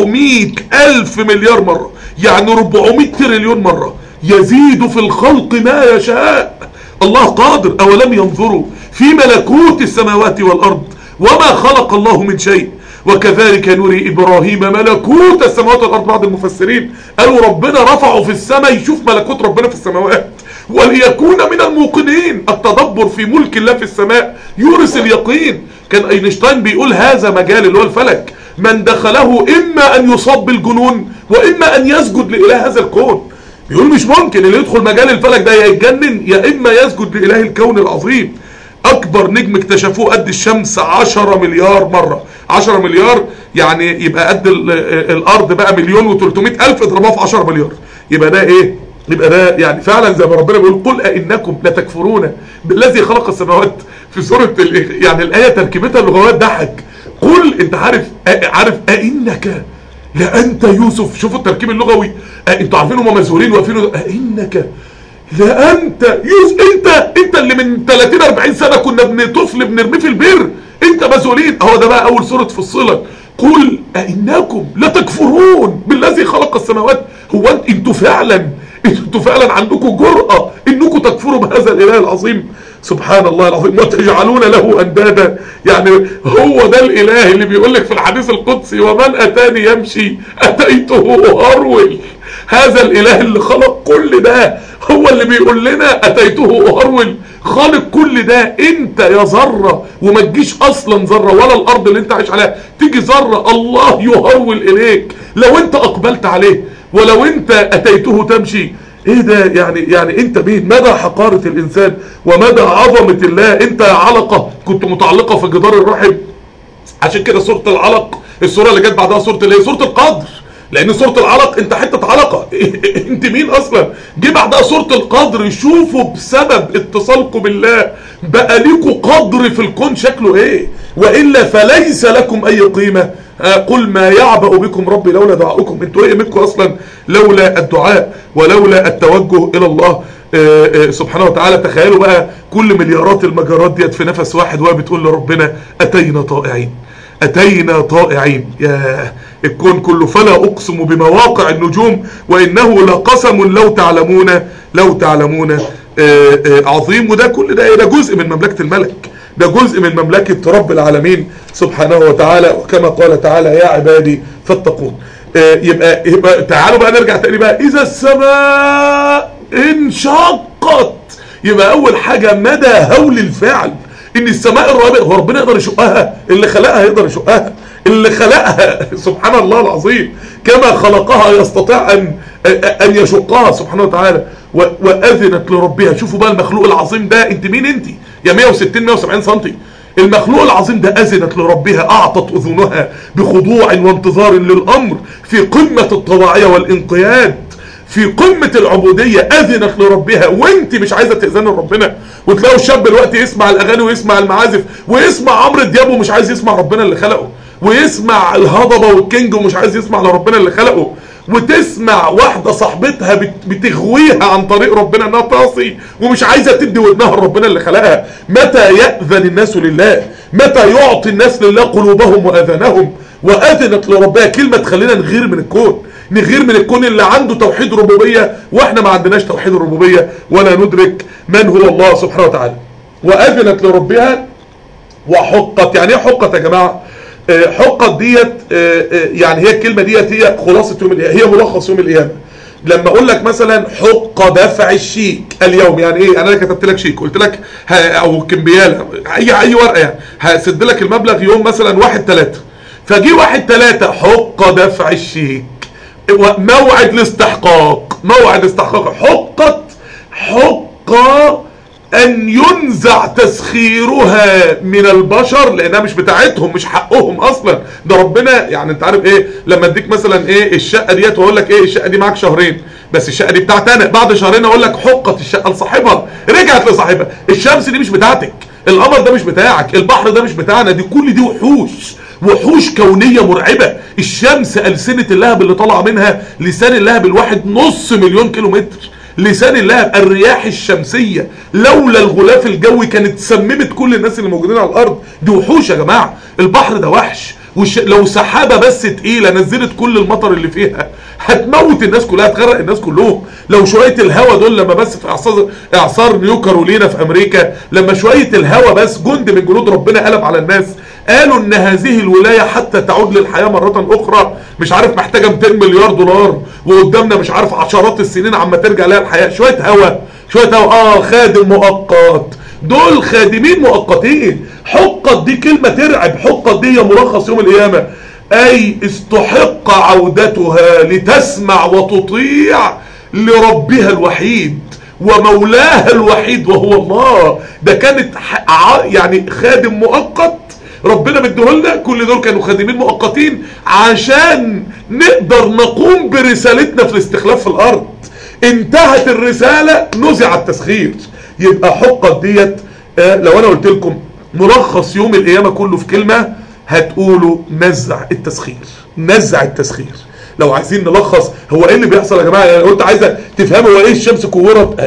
400,000 مليار مرة، يعني 400 تريليون مرة. يزيد في الخلق ما يشاء. الله قادر. اولم ينظروا في ملكوت السماوات والارض وما خلق الله من شيء وكذلك نري ابراهيم ملكوت السماوات والارض. بعض المفسرين قالوا ربنا رفعه في السماء يشوف ملكوت ربنا في السماوات وليكون من الموقنين. التدبر في ملك الله في السماء يورث اليقين. كان اينشتاين بيقول هذا مجال اللي هو الفلك من دخله اما ان يصاب بالجنون واما ان يسجد لاله هذا الكون. بيقول مش ممكن اللي يدخل مجال الفلك ده يا يتجنن يا اما يسجد لاله الكون العظيم. اكبر نجم اكتشفوه قد الشمس 10 مليار مرة. 10 مليار يعني يبقى قد الارض بقى 1,300,000 اضربوها في 10 مليار. يبقى ده ايه؟ يبقى ده يعني فعلا زي ما ربنا بيقول قل أئنكم لتكفرون بالذي خلق السماوات في سورة يعني الآية تركيبتها اللغوية ضحك. قل انت عارف أئنك لأنت يوسف. شوفوا التركيب اللغوي. انتوا عارفين هم مذهولين واقفين. أئنك لأنت يوسف. انت اللي من 30-40 سنة كنا طفل بنرميه في البير. انت مذهولين. اهو ده بقى اول سورة فصلت. قل أئنكم لتكفرون بالذي خلق السماوات. هو انتوا فعلا عندكم جرأة انكم تكفروا بهذا الاله العظيم سبحان الله العظيم وتجعلون له اندادا. يعني هو ده الاله اللي بيقول لك في الحديث القدسي ومن اتاني يمشي اتيته هرول. هذا الاله اللي خلق كل ده هو اللي بيقول لنا اتيته هرول. خالق كل ده. انت يا ذره وما تجيش اصلا ذره ولا الارض اللي انت عايش عليها تيجي ذره الله يهرول اليك لو انت اقبلت عليه ولو انت اتيته تمشي. ايه ده يعني انت مين؟ مدى حقارة الانسان ومدى عظمة الله. انت يا علقة كنت متعلقة في جدار الرحم. عشان كده سورة العلق السورة اللي جت بعدها سورة الايه؟ سورة القدر. لان سورة العلق انت حتة علقة. انت مين اصلا؟ جه بعدها سورة القدر. شوفوا بسبب اتصالكم بالله بقى ليكوا قدر في الكون شكله ايه. وإلا فليس لكم اي قيمة. قل ما يعبأ بكم ربي لولا دعاؤكم. انتوا ايه منكم اصلا لولا الدعاء ولولا التوجه الى الله سبحانه وتعالى. تخيلوا بقى كل مليارات المجرات ديت في نفس واحد وهي بتقول لربنا اتينا طائعين اتينا طائعين. الكون كله. فلا اقسم بمواقع النجوم وانه لقسم لو تعلمون عظيم. وده كل ده جزء من مملكة الملك، ده جزء من مملكة رب العالمين سبحانه وتعالى. وكما قال تعالى يا عبادي فاتقون. يبقى تعالوا بقى نرجع تاني بقى، اذا السماء انشقت، يبقى اول حاجة مدى هول الفعل ان السماء الرابع. هو ربنا يقدر يشقها؟ اللي خلقها يقدر يشقها، اللي خلقها سبحان الله العظيم كما خلقها يستطيع ان يشقها سبحانه وتعالى. واذنت لربها. شوفوا بقى المخلوق العظيم ده، انت مين انت يا 160 170 سنتي؟ المخلوق العظيم ده اذنت لربها، اعطت اذنها بخضوع وانتظار للامر، في قمة الطواعية والانقياد، في قمة العبودية. اذنت لربها وانت مش عايزة تأذن لربنا. وتلاقوا الشاب دلوقتي يسمع الاغاني ويسمع المعازف ويسمع عمرو دياب ومش عايز يسمع ربنا اللي خلقه، ويسمع الهضبة والكينج ومش عايز يسمع لربنا اللي خلقه، وتسمع واحدة صاحبتها بتغويها عن طريق ربنا انها تعصي ومش عايزة تدي ودنها لربنا اللي خلقها. متى يأذن الناس لله؟ متى يعطي الناس لله قلوبهم وأذانهم؟ وأذنت لربها كلمة تخلينا نغير من الكون، نغير من الكون اللي عنده توحيد ربوبية واحنا ما عندناش توحيد الربوبية ولا ندرك من هو الله سبحانه وتعالى. وأذنت لربها وحقت. يعني ايه حقت يا جماعة؟ حقت ديت يعني هي الكلمة ديت هي خلاصة يوم القيامة، هي ملخص يوم القيامة. لما اقول لك مثلا حق دفع الشيك اليوم، يعني ايه؟ انا كتبت لك شيك قلت لك او كمبيالة اي ورقة، يعني هسد لك المبلغ يوم مثلا 1/3، فجي 1/3 حق دفع الشيك، موعد الاستحقاق، موعد الاستحقاق. حق ان ينزع تسخيرها من البشر لانها مش بتاعتهم، مش حقهم اصلا، ده ربنا. يعني انت عارف ايه لما اديك مثلا ايه الشقه ديت واقول لك ايه الشقه دي معاك شهرين بس الشقه دي بتاعتي انا، بعد شهرين اقول لك حقت الشقه لصاحبها، رجعت لصاحبها. الشمس دي مش بتاعتك، القمر ده مش بتاعك، البحر ده مش بتاعنا، دي كل دي وحوش كونية مرعبة. الشمس ألسنة اللهب اللي طالعه منها لسان اللهب الواحد 500,000 كيلومتر، لسان اللهب. الرياح الشمسية لولا الغلاف الجوي كانت سممت كل الناس اللي موجودين على الارض. دي وحوش يا جماعة. البحر ده وحش، لو سحابة بس تقيلة نزلت كل المطر اللي فيها هتموت الناس كلها، هتغرق الناس كلهم. لو شوية الهوا دول لما بس في اعصار نيو كارولينا في امريكا، لما شوية الهوا بس جند من جنود ربنا قلب على الناس، قالوا ان هذه الولاية حتى تعود للحياة مرة اخرى مش عارف محتاجة 200 مليار دولار، وقدامنا مش عارف عشرات السنين عما ترجع لها الحياة. شوية هوا خادم مؤقت، دول خادمين مؤقتين. حقت دي كلمة ترعب. حقت دي هي ملخص يوم القيامة، اي استحق عودتها لتسمع وتطيع لربها الوحيد ومولاها الوحيد وهو الله. ده كانت يعني خادم مؤقت ربنا مديهولنا. كل دول كانوا خادمين مؤقتين عشان نقدر نقوم برسالتنا في الاستخلاف في الارض. انتهت الرسالة نزع التسخير. يبقى حقت ديت لو انا قلت لكم ملخص يوم القيامة كله في كلمة هتقولوا نزع التسخير. نزع التسخير. لو عايزين نلخص هو ايه اللي بيحصل يا جماعه، يعني لو انت عايزه تفهموا هو ايه الشمس كورت،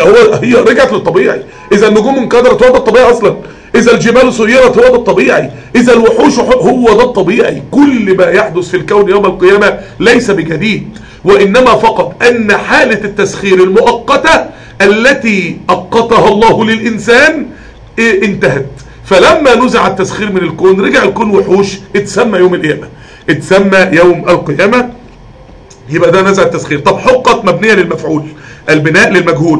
هي رجعت للطبيعي. اذا النجوم انكدرت هو ده الطبيعي اصلا، اذا الجبال سيرت هو ده الطبيعي، اذا الوحوش هو ده الطبيعي. كل ما يحدث في الكون يوم القيامه ليس بجديد، وانما فقط ان حاله التسخير المؤقته التي أقتها الله للإنسان انتهت. فلما نزع التسخير من الكون رجع الكون وحوش، اتسمى يوم القيامة، اتسمى يوم القيامة. يبقى ده نزع التسخير. طب حقت مبنية للمفعول، البناء للمجهول.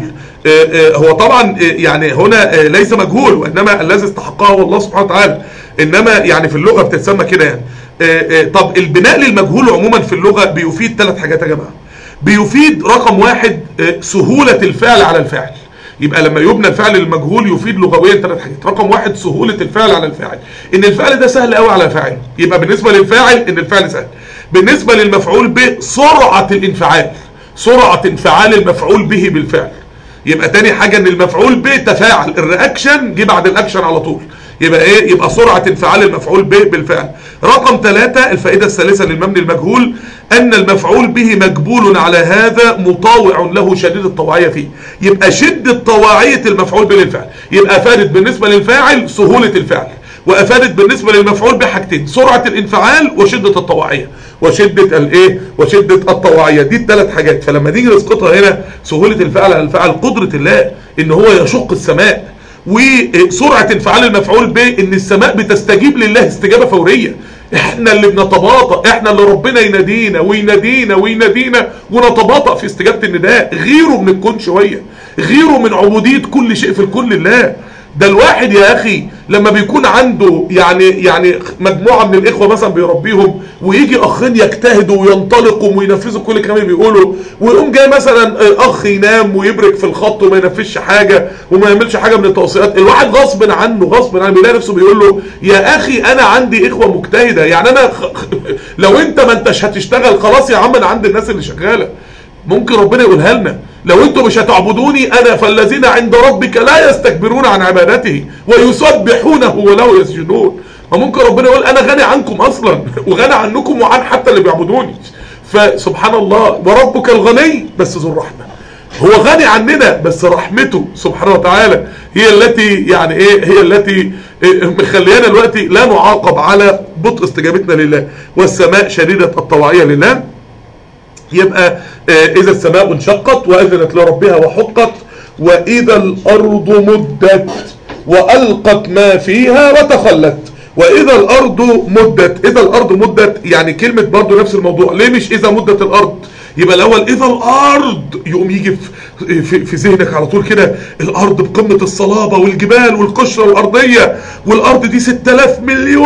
هو طبعا يعني هنا ليس مجهول، وإنما الذي استحقه هو الله سبحانه وتعالى، إنما يعني في اللغة بتتسمى كده يعني. طب البناء للمجهول عموما في اللغة بيفيد 3 حاجات يا جماعة. بيفيد رقم 1 سهولة الفعل على الفاعل. يبقى لما يبنى الفعل المجهول يفيد لغويا 3 حاجات. رقم 1 سهولة الفعل على الفاعل، ان الفعل ده سهل قوي على فاعل. يبقى بالنسبة للفاعل ان الفعل سهل. بالنسبة للمفعول به سرعة الانفعال، سرعة انفعال المفعول به بالفعل. يبقى تاني حاجة ان المفعول به تفاعل، الرياكشن جه بعد الاكشن على طول. يبقى ايه؟ يبقى سرعة انفعال المفعول به بالفعل. رقم 3 الفائدة الثالثة للمبني المجهول ان المفعول به مجبول على هذا مطاوع له شديد الطواعية فيه. يبقى شدة طواعية المفعول به للفعل. يبقى افادت بالنسبة للفاعل سهولة الفعل، وافادت بالنسبة للمفعول به حاجتين، سرعة الانفعال وشدة الطواعية. وشده الايه وشده الطواعيه. دي الثلاث حاجات. فلما نيجي نسقطها هنا، سهوله الفعل على الفعل، قدره الله ان هو يشق السماء، وسرعه انفعال المفعول به ان السماء بتستجيب لله استجابه فوريه. احنا اللي بنتباطأ، احنا اللي ربنا ينادينا وينادينا وينادينا ونتباطأ في استجابه النداء. غيروا من الكون شويه، غيروا من عبوديه كل شيء في الكون لله. ده الواحد يا اخي لما بيكون عنده يعني مجموعه من الاخوه مثلا بيربيهم، ويجي اخين يجتهدوا وينطلقوا وينفذوا كل الكلام اللي بيقولوا، ويقوم جاي مثلا اخ ينام ويبرك في الخط وما ينفذش حاجه وما يعملش حاجه من التوصيات، الواحد غصب عنه بيلاقي نفسه بيقول له يا اخي انا عندي اخوه مجتهده، يعني انا لو انت ما انتش هتشتغل خلاص يا عم انا عندي الناس اللي شغاله. ممكن ربنا يقولها لنا لو انتم مش هتعبدوني انا فالذين عند ربك لا يستكبرون عن عبادته ويسبحونه وله يسجدون. وممكن ربنا يقول انا غني عنكم اصلا وغني عنكم وعن حتى اللي بيعبدوني. فسبحان الله، وربك الغني بس ذو الرحمه، هو غني عننا بس رحمته سبحانه وتعالى هي التي يعني ايه، هي التي مخليانا دلوقتي لا نعاقب على بطء استجابتنا لله. والسماء شديده الطواعيه لله. يبقى اذا السماء انشقت واذنت لربها وحقت، واذا الارض مدت والقت ما فيها وتخلت. واذا الارض مدت، اذا الارض مدت يعني كلمه برضو نفس الموضوع. ليه مش اذا مدت الارض؟ يبقى الاول اذا الارض، يقوم يجي في ذهنك على طول كده الارض بقمه الصلابه والجبال والقشره الارضيه، والارض دي 6000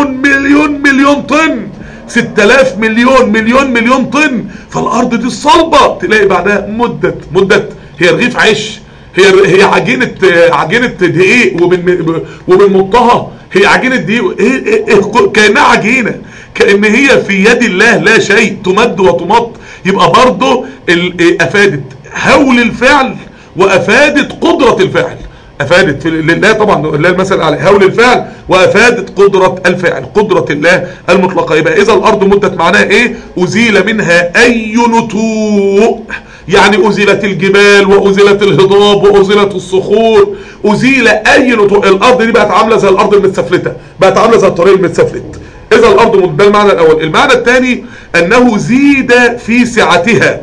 مليون طن، 6000 مليون طن. فالارض دي الصلبه، تلاقي بعدها مدت هي رغيف عيش، هي عجينه دقيق ومن مطها، هي عجينه دقيق، كانها عجينه، كان هي في يد الله لا شيء، تمد وتمط. يبقى برضه افادت هول الفعل وافادت قدره الفعل، افادت لله طبعا لله المثل على هول الفعل، وافادت قدره الفعل، قدره الله المطلقه. يبقى اذا الارض مدت معناها ايه؟ ازيل منها اي نتوء، يعني ازيلت الجبال وازيلت الهضاب وازيلت الصخور، ازيل اي نتوء. الارض دي بقت عامله زي الارض المتسفلته، بقت عامله زي الطريق المتسفلت. اذا الارض مدت، ده المعنى الاول. المعنى الثاني انه زيد في سعتها.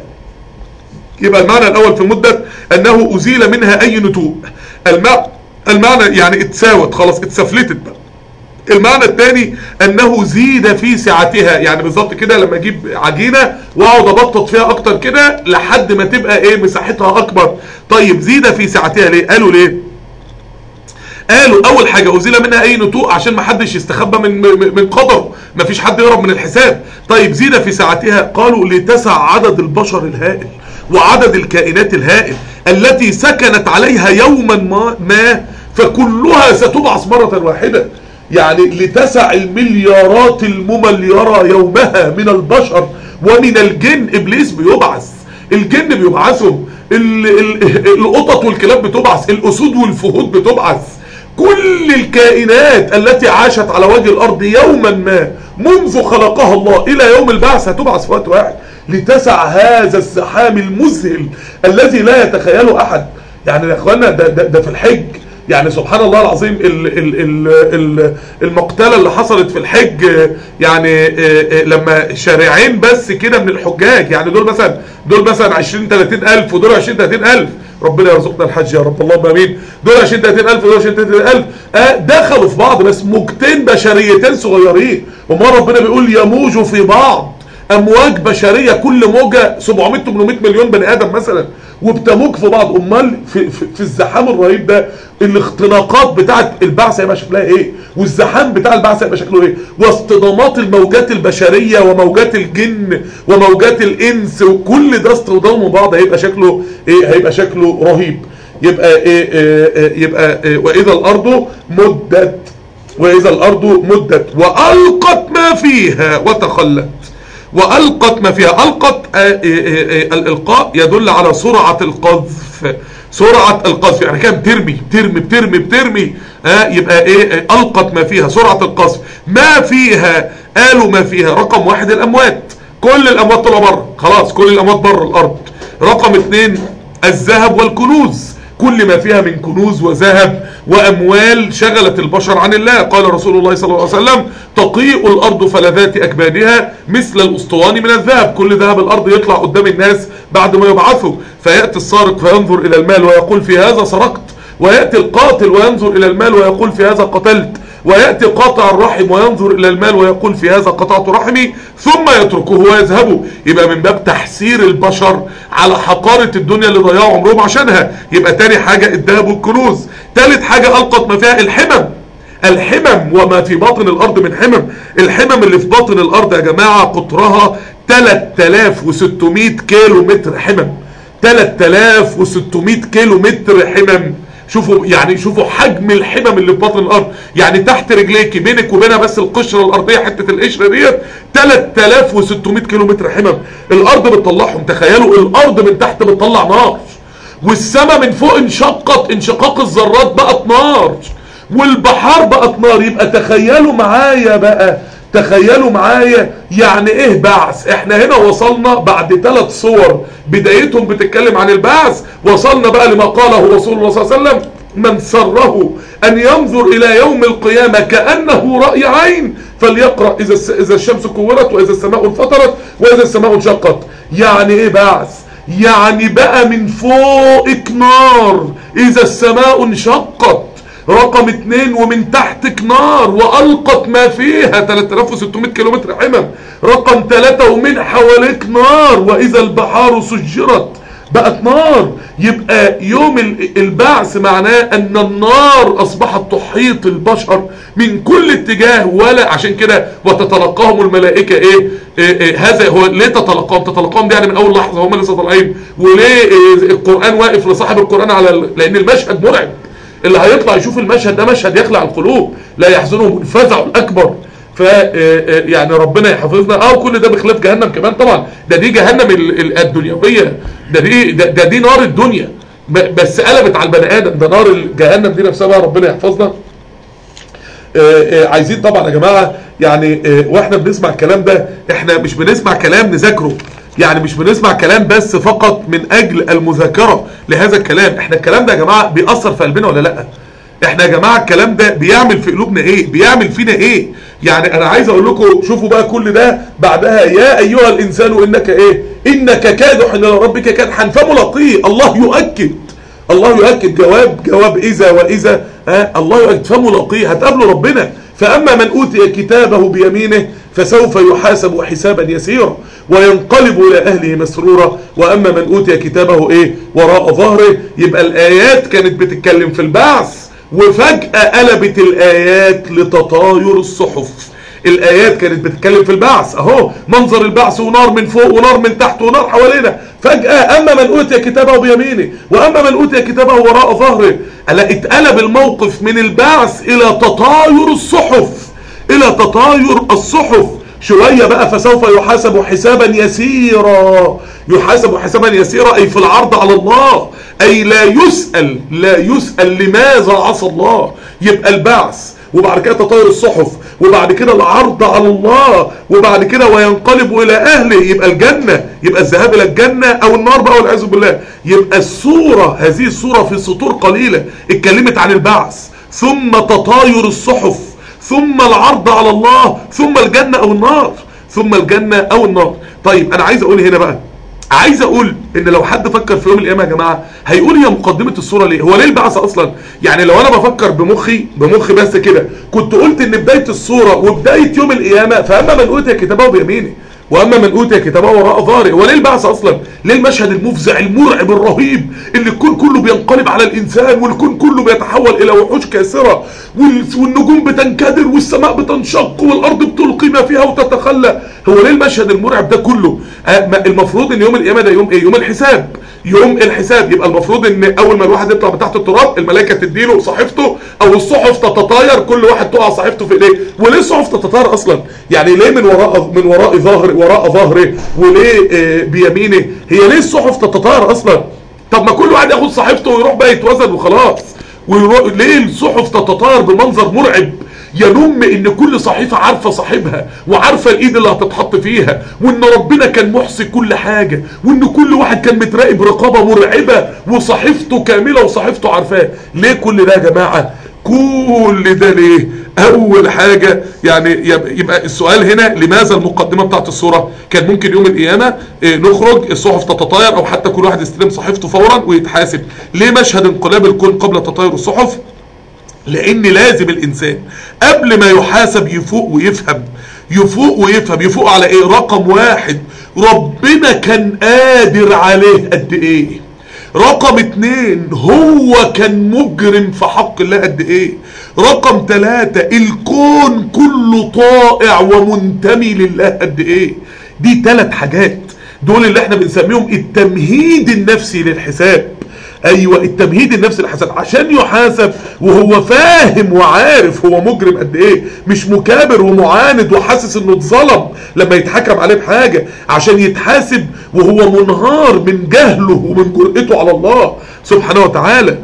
يبقى المعنى الاول في مدت انه ازيل منها اي نتوء، المعنى يعني اتساوت خلاص، اتسفلتت بقى. المعنى الثاني انه زيد في سعتها، يعني بالظبط كده لما اجيب عجينه واقعد ابطط فيها اكتر كده لحد ما تبقى ايه مساحتها اكبر. طيب زيد في سعتها ليه؟ قالوا ليه؟ قالوا اول حاجه ازيل منها اي نتوء عشان ما حدش يستخبى من قدره، ما فيش حد يهرب من الحساب. طيب زيد في سعتها، قالوا لتسع عدد البشر الهائل وعدد الكائنات الهائل التي سكنت عليها يوما ما فكلها ستبعث مرة واحدة. يعني لتسع المليارات الممليرة يومها من البشر ومن الجن. ابليس بيبعث، الجن بيبعثهم، القطط والكلاب بتبعث، الاسود والفهود بتبعث، كل الكائنات التي عاشت على وجه الارض يوما ما منذ خلقها الله الى يوم البعث هتبعث في وقت واحد. لتسع هذا الزحام المذهل الذي لا يتخيله احد. يعني يا اخوانا ده في الحج، يعني سبحان الله العظيم المقتلة اللي حصلت في الحج، يعني لما شارعين بس كده من الحجاج، يعني دول مثلا 20 30 الف ودول 20 30 الف، ربنا يرزقنا الحج يا رب اللهم امين. دول 20 30 الف ودول 20 30 الف دخلوا في بعض، بس موجتين بشريتين صغيرين، وما ربنا بيقول يموجوا في بعض امواج بشريه، كل موجه 700 800 مليون بني ادم مثلا، وبتموج في بعض. امال في الزحام الرهيب ده الاختلاقات بتاعه البعث هيبقى شكلها ايه؟ والزحام بتاع البعث هيبقى شكله ايه؟ واصطدامات الموجات البشريه وموجات الجن وموجات الانس وكل ده اصطدام بعض هيبقى شكله ايه؟ هيبقى شكله رهيب. يبقى يبقى واذا الارض مدت، واذا الارض مدت والقت ما فيها وتخلت. والقت ما فيها، القت الالقاء يدل على سرعه القذف، سرعه القذف، يعني كده بترمي يبقى ايه؟ القت ما فيها سرعه القذف. ما فيها، قالوا ما فيها رقم واحد الاموات، كل الاموات طلعوا بره خلاص، كل الاموات بره الارض. رقم 2 الذهب والكنوز، كل ما فيها من كنوز وذهب واموال شغلت البشر عن الله. قال رسول الله صلى الله عليه وسلم: تقيء الارض فلذات اكبادها مثل الاسطوان من الذهب. كل ذهب الارض يطلع قدام الناس بعد ما يبعثوا، فياتي السارق فينظر الى المال ويقول: في هذا سرقت، وياتي القاتل وينظر الى المال ويقول: في هذا قتلت، ويأتي قاطع الرحم وينظر إلى المال ويقول: في هذا قطعت رحمي، ثم يتركه ويذهب. يبقى من باب تحسير البشر على حقارة الدنيا اللي ضيعوا عمرهم عشانها. يبقى تاني حاجة الذهب والكنوز. تالت حاجة ألقت ما فيها الحمم وما في باطن الأرض من حمم. الحمم اللي في باطن الأرض يا جماعة قطرها 3600 كيلو متر حمم. 3600 كيلو متر حمم. شوفوا حجم الحمم اللي في باطن الارض. يعني تحت رجليك بينك وبينها بس القشره الارضيه، حته القشره ديت 3600 كيلو متر حمم الارض بتطلعهم. تخيلوا الارض من تحت بتطلع نار، والسماء من فوق انشقت انشقاق الذرات بقت نار، والبحار بقت نار. يبقى تخيلوا معايا يعني ايه بعث. احنا هنا وصلنا بعد 3 صور بدايتهم بتتكلم عن البعث، وصلنا بقى لما قاله رسول الله صلى الله عليه وسلم: من سره ان ينظر الى يوم القيامة كأنه رأي عين فليقرأ اذا الشمس كورت، واذا السماء انفطرت، واذا السماء انشقت. يعني ايه بعث؟ يعني بقى من فوقك نار اذا السماء انشقت، رقم 2 ومن تحتك نار وألقت ما فيها 3600 كيلومتر حمم، رقم 3 ومن حواليك نار، وإذا البحار سجرت بقت نار. يبقى يوم البعث معناه أن النار أصبحت تحيط البشر من كل اتجاه. ولا عشان كده وتتلقاهم الملائكة هذا هو ليه تتلقاهم دي يعني من أول لحظة هم لسه طالعين. وليه القرآن واقف لصاحب القرآن لأن المشهد مرعب. اللي هيطلع يشوف المشهد ده مشهد يخلع القلوب، لا يحزنهم الفزع الاكبر. يعني ربنا يحفظنا. كل ده بخلاف جهنم كمان طبعا. دي جهنم الدنيويه، دي نار الدنيا بس قلبت على البني ادم. ده نار جهنم دي نفسها بقى ربنا يحفظنا. عايزين طبعا يا جماعه يعني واحنا بنسمع الكلام ده احنا مش بنسمع كلام نذاكره، يعني مش بنسمع كلام بس فقط من اجل المذاكرة لهذا الكلام. احنا الكلام ده يا جماعة بيأثر في قلبنا ولا لا؟ احنا يا جماعة الكلام ده بيعمل في قلوبنا ايه؟ بيعمل فينا ايه؟ يعني انا عايز اقول لكم شوفوا بقى كل ده بعدها: يا ايها الانسان انك كادح الى ربك كادحا فملاقيه. الله يؤكد جواب اذا واذا الله يؤكد فملاقيه، هتقابلوا ربنا. فاما من اوتي كتابه بيمينه فسوف يحاسب حسابا يسيرا وينقلب الى اهله مسرورا، واما من اوتي كتابه وراء ظهره. يبقى الايات كانت بتتكلم في البعث، وفجأة قلبت الايات لتطاير الصحف. الايات كانت بتتكلم في البعث اهو، منظر البعث ونار من فوق ونار من تحت ونار حوالينا. فجأة اما من اوتي كتابه بيمينه واما من اوتي كتابه وراء ظهره. اتقلب الموقف من البعث الى تطاير الصحف. شوية بقى فسوف يحاسب حسابا يسيرا، اي في العرض على الله، اي لا يسأل لماذا عصى الله. يبقى البعث، وبعد كده تطاير الصحف، وبعد كده العرض على الله، وبعد كده وينقلب الى اهله. يبقى الجنة، يبقى الذهاب الى الجنة او النار بقى والعياذ بالله. يبقى هذه السورة في سطور قليلة اتكلمت عن البعث، ثم تطاير الصحف، ثم العرض على الله، ثم الجنة او النار. طيب انا عايز اقول هنا بقى، عايز اقول ان لو حد فكر في يوم القيامه يا جماعه هيقول هي مقدمه الصوره ليه؟ هو ليه البعث اصلا؟ يعني لو انا بفكر بمخي بس كده كنت قلت ان بدايه الصوره وبدايه يوم القيامه فاما من اوتي كتابه بيمينه واما من اوتي كتابه وراء ظهره. هو ليه البعث اصلا؟ ليه المشهد المفزع المرعب الرهيب اللي الكون كله بينقلب على الانسان، والكون كله بيتحول الى وحوش كاسره، والنجوم بتنكدر والسماء بتنشق والارض بتلقي ما فيها وتتخلى؟ هو ليه المشهد المرعب ده كله؟ المفروض ان يوم القيامه ده يوم ايه؟ يوم الحساب. يبقى المفروض ان اول ما الواحد يطلع من تحت التراب الملائكه تديله صحيفته او الصحف تتطاير، كل واحد تقع صحيفته في ايديه. وليه الصحف تتطاير اصلا؟ يعني ليه من وراء ظهره وليه بيمينه؟ هي ليه الصحف تتطاير اصلا؟ طب ما كل واحد ياخد صحيفته ويروح بقى يتوزن وخلاص. ليه الصحف تتطاير بمنظر مرعب؟ ينم ان كل صحيفة عارفة صاحبها وعارفة الايد اللي هتتحط فيها، وان ربنا كان محصي كل حاجة، وان كل واحد كان متراقب رقابة مرعبة، وصحيفته كاملة وصحيفته عارفاه. ليه كل ده يا جماعة؟ كل ده ليه؟ اول حاجة يعني يبقى السؤال هنا لماذا المقدمة بتاعت الصورة؟ كان ممكن يوم القيامة نخرج الصحف تتطاير، او حتى كل واحد يستلم صحيفته فورا ويتحاسب. ليه مشهد انقلاب الكون قبل تطاير الصحف؟ لان لازم الانسان قبل ما يحاسب يفوق ويفهم. يفوق على ايه؟ رقم واحد، ربنا كان قادر عليه قد ايه. رقم اتنين، هو كان مجرم في حق الله قد ايه. رقم تلاتة، الكون كله طائع ومنتمي لله قد ايه. دي 3 حاجات، دول اللي احنا بنسميهم التمهيد النفسي للحساب. ايوه، التمهيد النفسي للحساب، عشان يحاسب وهو فاهم وعارف هو مجرم قد ايه، مش مكابر ومعاند وحاسس انه اتظلم لما يتحكم عليه بحاجه، عشان يتحاسب وهو منهار من جهله ومن جرأته على الله سبحانه وتعالى.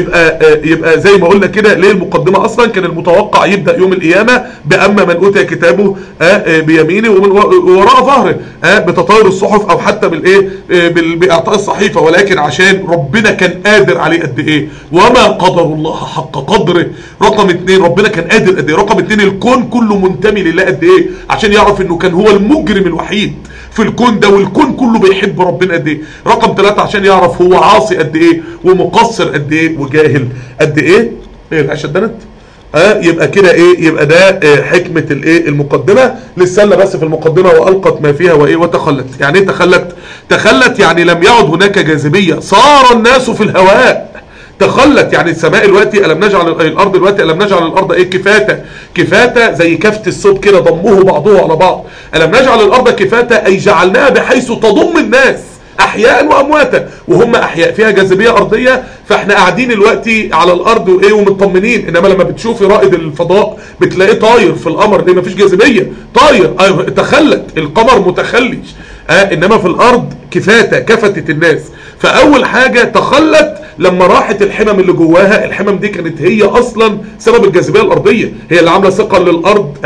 يبقى زي ما قلنا كده، ليه المقدمه اصلا كان المتوقع يبدا يوم القيامه باما من اوتي كتابه بيمينه ومن وراء ظهره بتطاير الصحف، او حتى بالايه باعطاء الصحيفه، ولكن عشان ربنا كان قادر عليه قد ايه، وما قدر الله حق قدره. رقم 2، ربنا كان قادر قد ايه. رقم 2، الكون كله منتمي لله قد ايه، عشان يعرف انه كان هو المجرم الوحيد في الكون ده، والكون كله بيحب ربنا قد ايه. رقم 3، عشان يعرف هو عاصي قد ايه ومقصر قد ايه وجاهل قد ايه. العشاء اتدنت يبقى كده ايه، يبقى ده حكمة الايه المقدمة. للسنة بس في المقدمة، والقت ما فيها وايه وتخلت. يعني ايه تخلت يعني لم يعد هناك جاذبية، صار الناس في الهواء. تخلت يعني السماء دلوقتي ألم نجعل الأرض دلوقتي ألم نجعل الأرض إيه كفاتة زي كفة الصوت كده ضموه بعضه على بعض. ألم نجعل الأرض كفاتة أي جعلناها بحيث تضم الناس أحياء وأمواتا، وهم أحياء فيها جاذبية أرضية، فإحنا قاعدين دلوقتي على الأرض وإيه ومطمنين. إنما لما بتشوفي رائد الفضاء بتلاقيه طاير في القمر، ليه؟ مفيش جاذبية، طاير. تخلت، القمر متخلش. إنما في الأرض كفاتة، كفتت الناس. فأول حاجة تخلت لما راحت الحمم اللي جواها. الحمم دي كانت هي اصلا سبب الجاذبيه الارضيه، هي اللي عامله ثقل للارض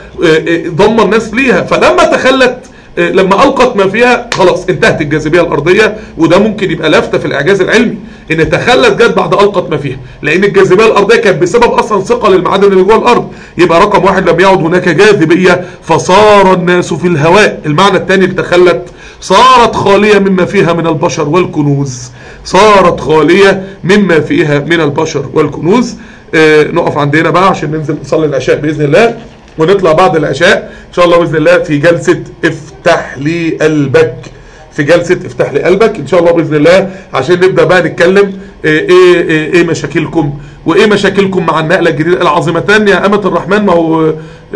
ضم الناس ليها. فلما تخلت، لما القت ما فيها، خلاص انتهت الجاذبيه الارضيه. وده ممكن يبقى لافته في الاعجاز العلمي، ان تخلت جت بعد القت ما فيها، لان الجاذبيه الارضيه كانت بسبب اصلا ثقل المعادن اللي جوه الارض. يبقى رقم 1، لم يعد هناك جاذبيه فصار الناس في الهواء. المعنى الثاني لتخلت، صارت خاليه مما فيها من البشر والكنوز. صارت خالية مما فيها من البشر والكنوز. نقف عندنا بقى عشان ننزل نصلي العشاء بإذن الله، ونطلع بعد العشاء إن شاء الله بإذن الله في جلسة افتح لي قلبك. في جلسة افتح لي قلبك إن شاء الله بإذن الله، عشان نبدأ بقى نتكلم ايه مشاكلكم، وايه مشاكلكم مع النقلة الجديدة. العظيمتان يا أمة الرحمن، ما هو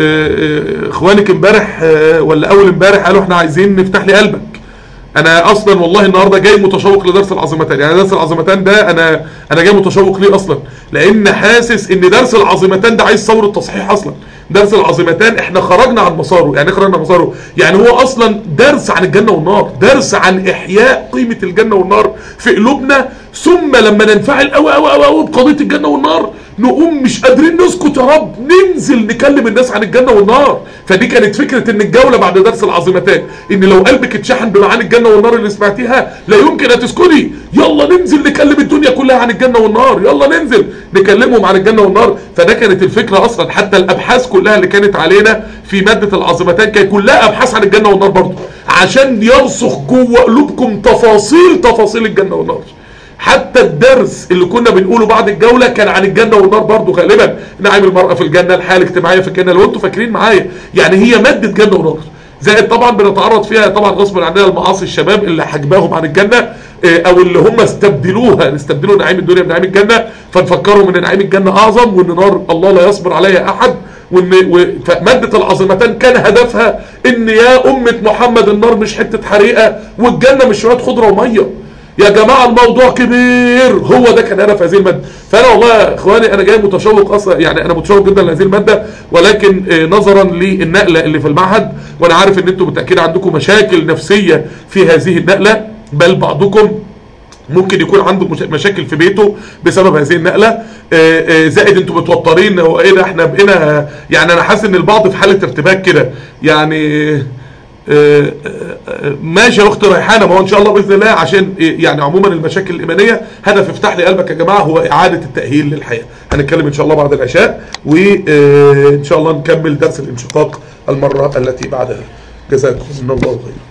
اخوانك امبارح ولا أول امبارح قالوا احنا عايزين نفتح لي قلبك. انا اصلا والله النهارده جاي متشوق لدرس العظيمتان. يعني درس العظيمتان ده انا جاي متشوق ليه اصلا، لان حاسس ان درس العظيمتان ده عايز ثوره تصحيح. اصلا درس العظيمتان احنا خرجنا عن مساره. يعني خرجنا عن مساره، يعني هو اصلا درس عن الجنه والنار، درس عن احياء قيمه الجنه والنار في قلوبنا. ثم لما ننفعل قوي قوي قوي قوي بقضيه الجنه والنار، نقوم مش قادرين نسكت يا رب، ننزل نكلم الناس عن الجنه والنار. فدي كانت فكره ان الجوله بعد درس العظيمتان، ان لو قلبك اتشحن بمعاني الجنه والنار اللي سمعتيها لا يمكن هتسكتي. يلا ننزل نكلم الدنيا كلها عن الجنه والنار، يلا ننزل نكلمهم عن الجنه والنار. فده كانت الفكره اصلا. حتى الابحاث كلها اللي كانت علينا في ماده العظيمتان كانت كلها ابحاث عن الجنه والنار برضه، عشان يرسخ جوه قلوبكم تفاصيل الجنه والنار. حتى الدرس اللي كنا بنقوله بعد الجولة كان عن الجنة والنار برضو غالبا. نعيم المرأة في الجنة، الحياة الاجتماعية في الجنة، لو انتوا فاكرين معايا. يعني هي مادة جنة ونار، زائد طبعا بنتعرض فيها طبعا غصب عننا المعاصي الشباب اللي حجباهم عن الجنة، او اللي هم استبدلوا نعيم الدنيا بنعيم الجنة، فنفكرهم ان نعيم الجنة اعظم، وان نار الله لا يصبر عليها احد. فمادة العظيمتان كان هدفها ان يا أمة محمد النار مش حتة حريقة، والجنة مش شوية خضرة ومية. يا جماعة الموضوع كبير. هو ده كان هدف هذه المادة. فأنا والله يا إخواني أنا جاي متشوق أصلا، يعني أنا متشوق جدا لهذه المادة، ولكن نظرا للنقلة اللي في المعهد، وأنا عارف إن أنتم بالتأكيد عندكم مشاكل نفسية في هذه النقلة، بل بعضكم ممكن يكون عنده مشاكل في بيته بسبب هذه النقله. زائد انتوا متوترين، هو ايه ده احنا بقينا، يعني انا حاسس ان البعض في حاله ارتباك كده يعني. ماشي يا اختي ريحانه، ما هو ان شاء الله باذن الله، عشان يعني عموما المشاكل الايمانيه هدف افتح لي قلبك يا جماعه هو اعاده التاهيل للحياه. هنتكلم ان شاء الله بعد العشاء، وان شاء الله نكمل درس الانشقاق المره التي بعدها. جزاكم الله خيرا.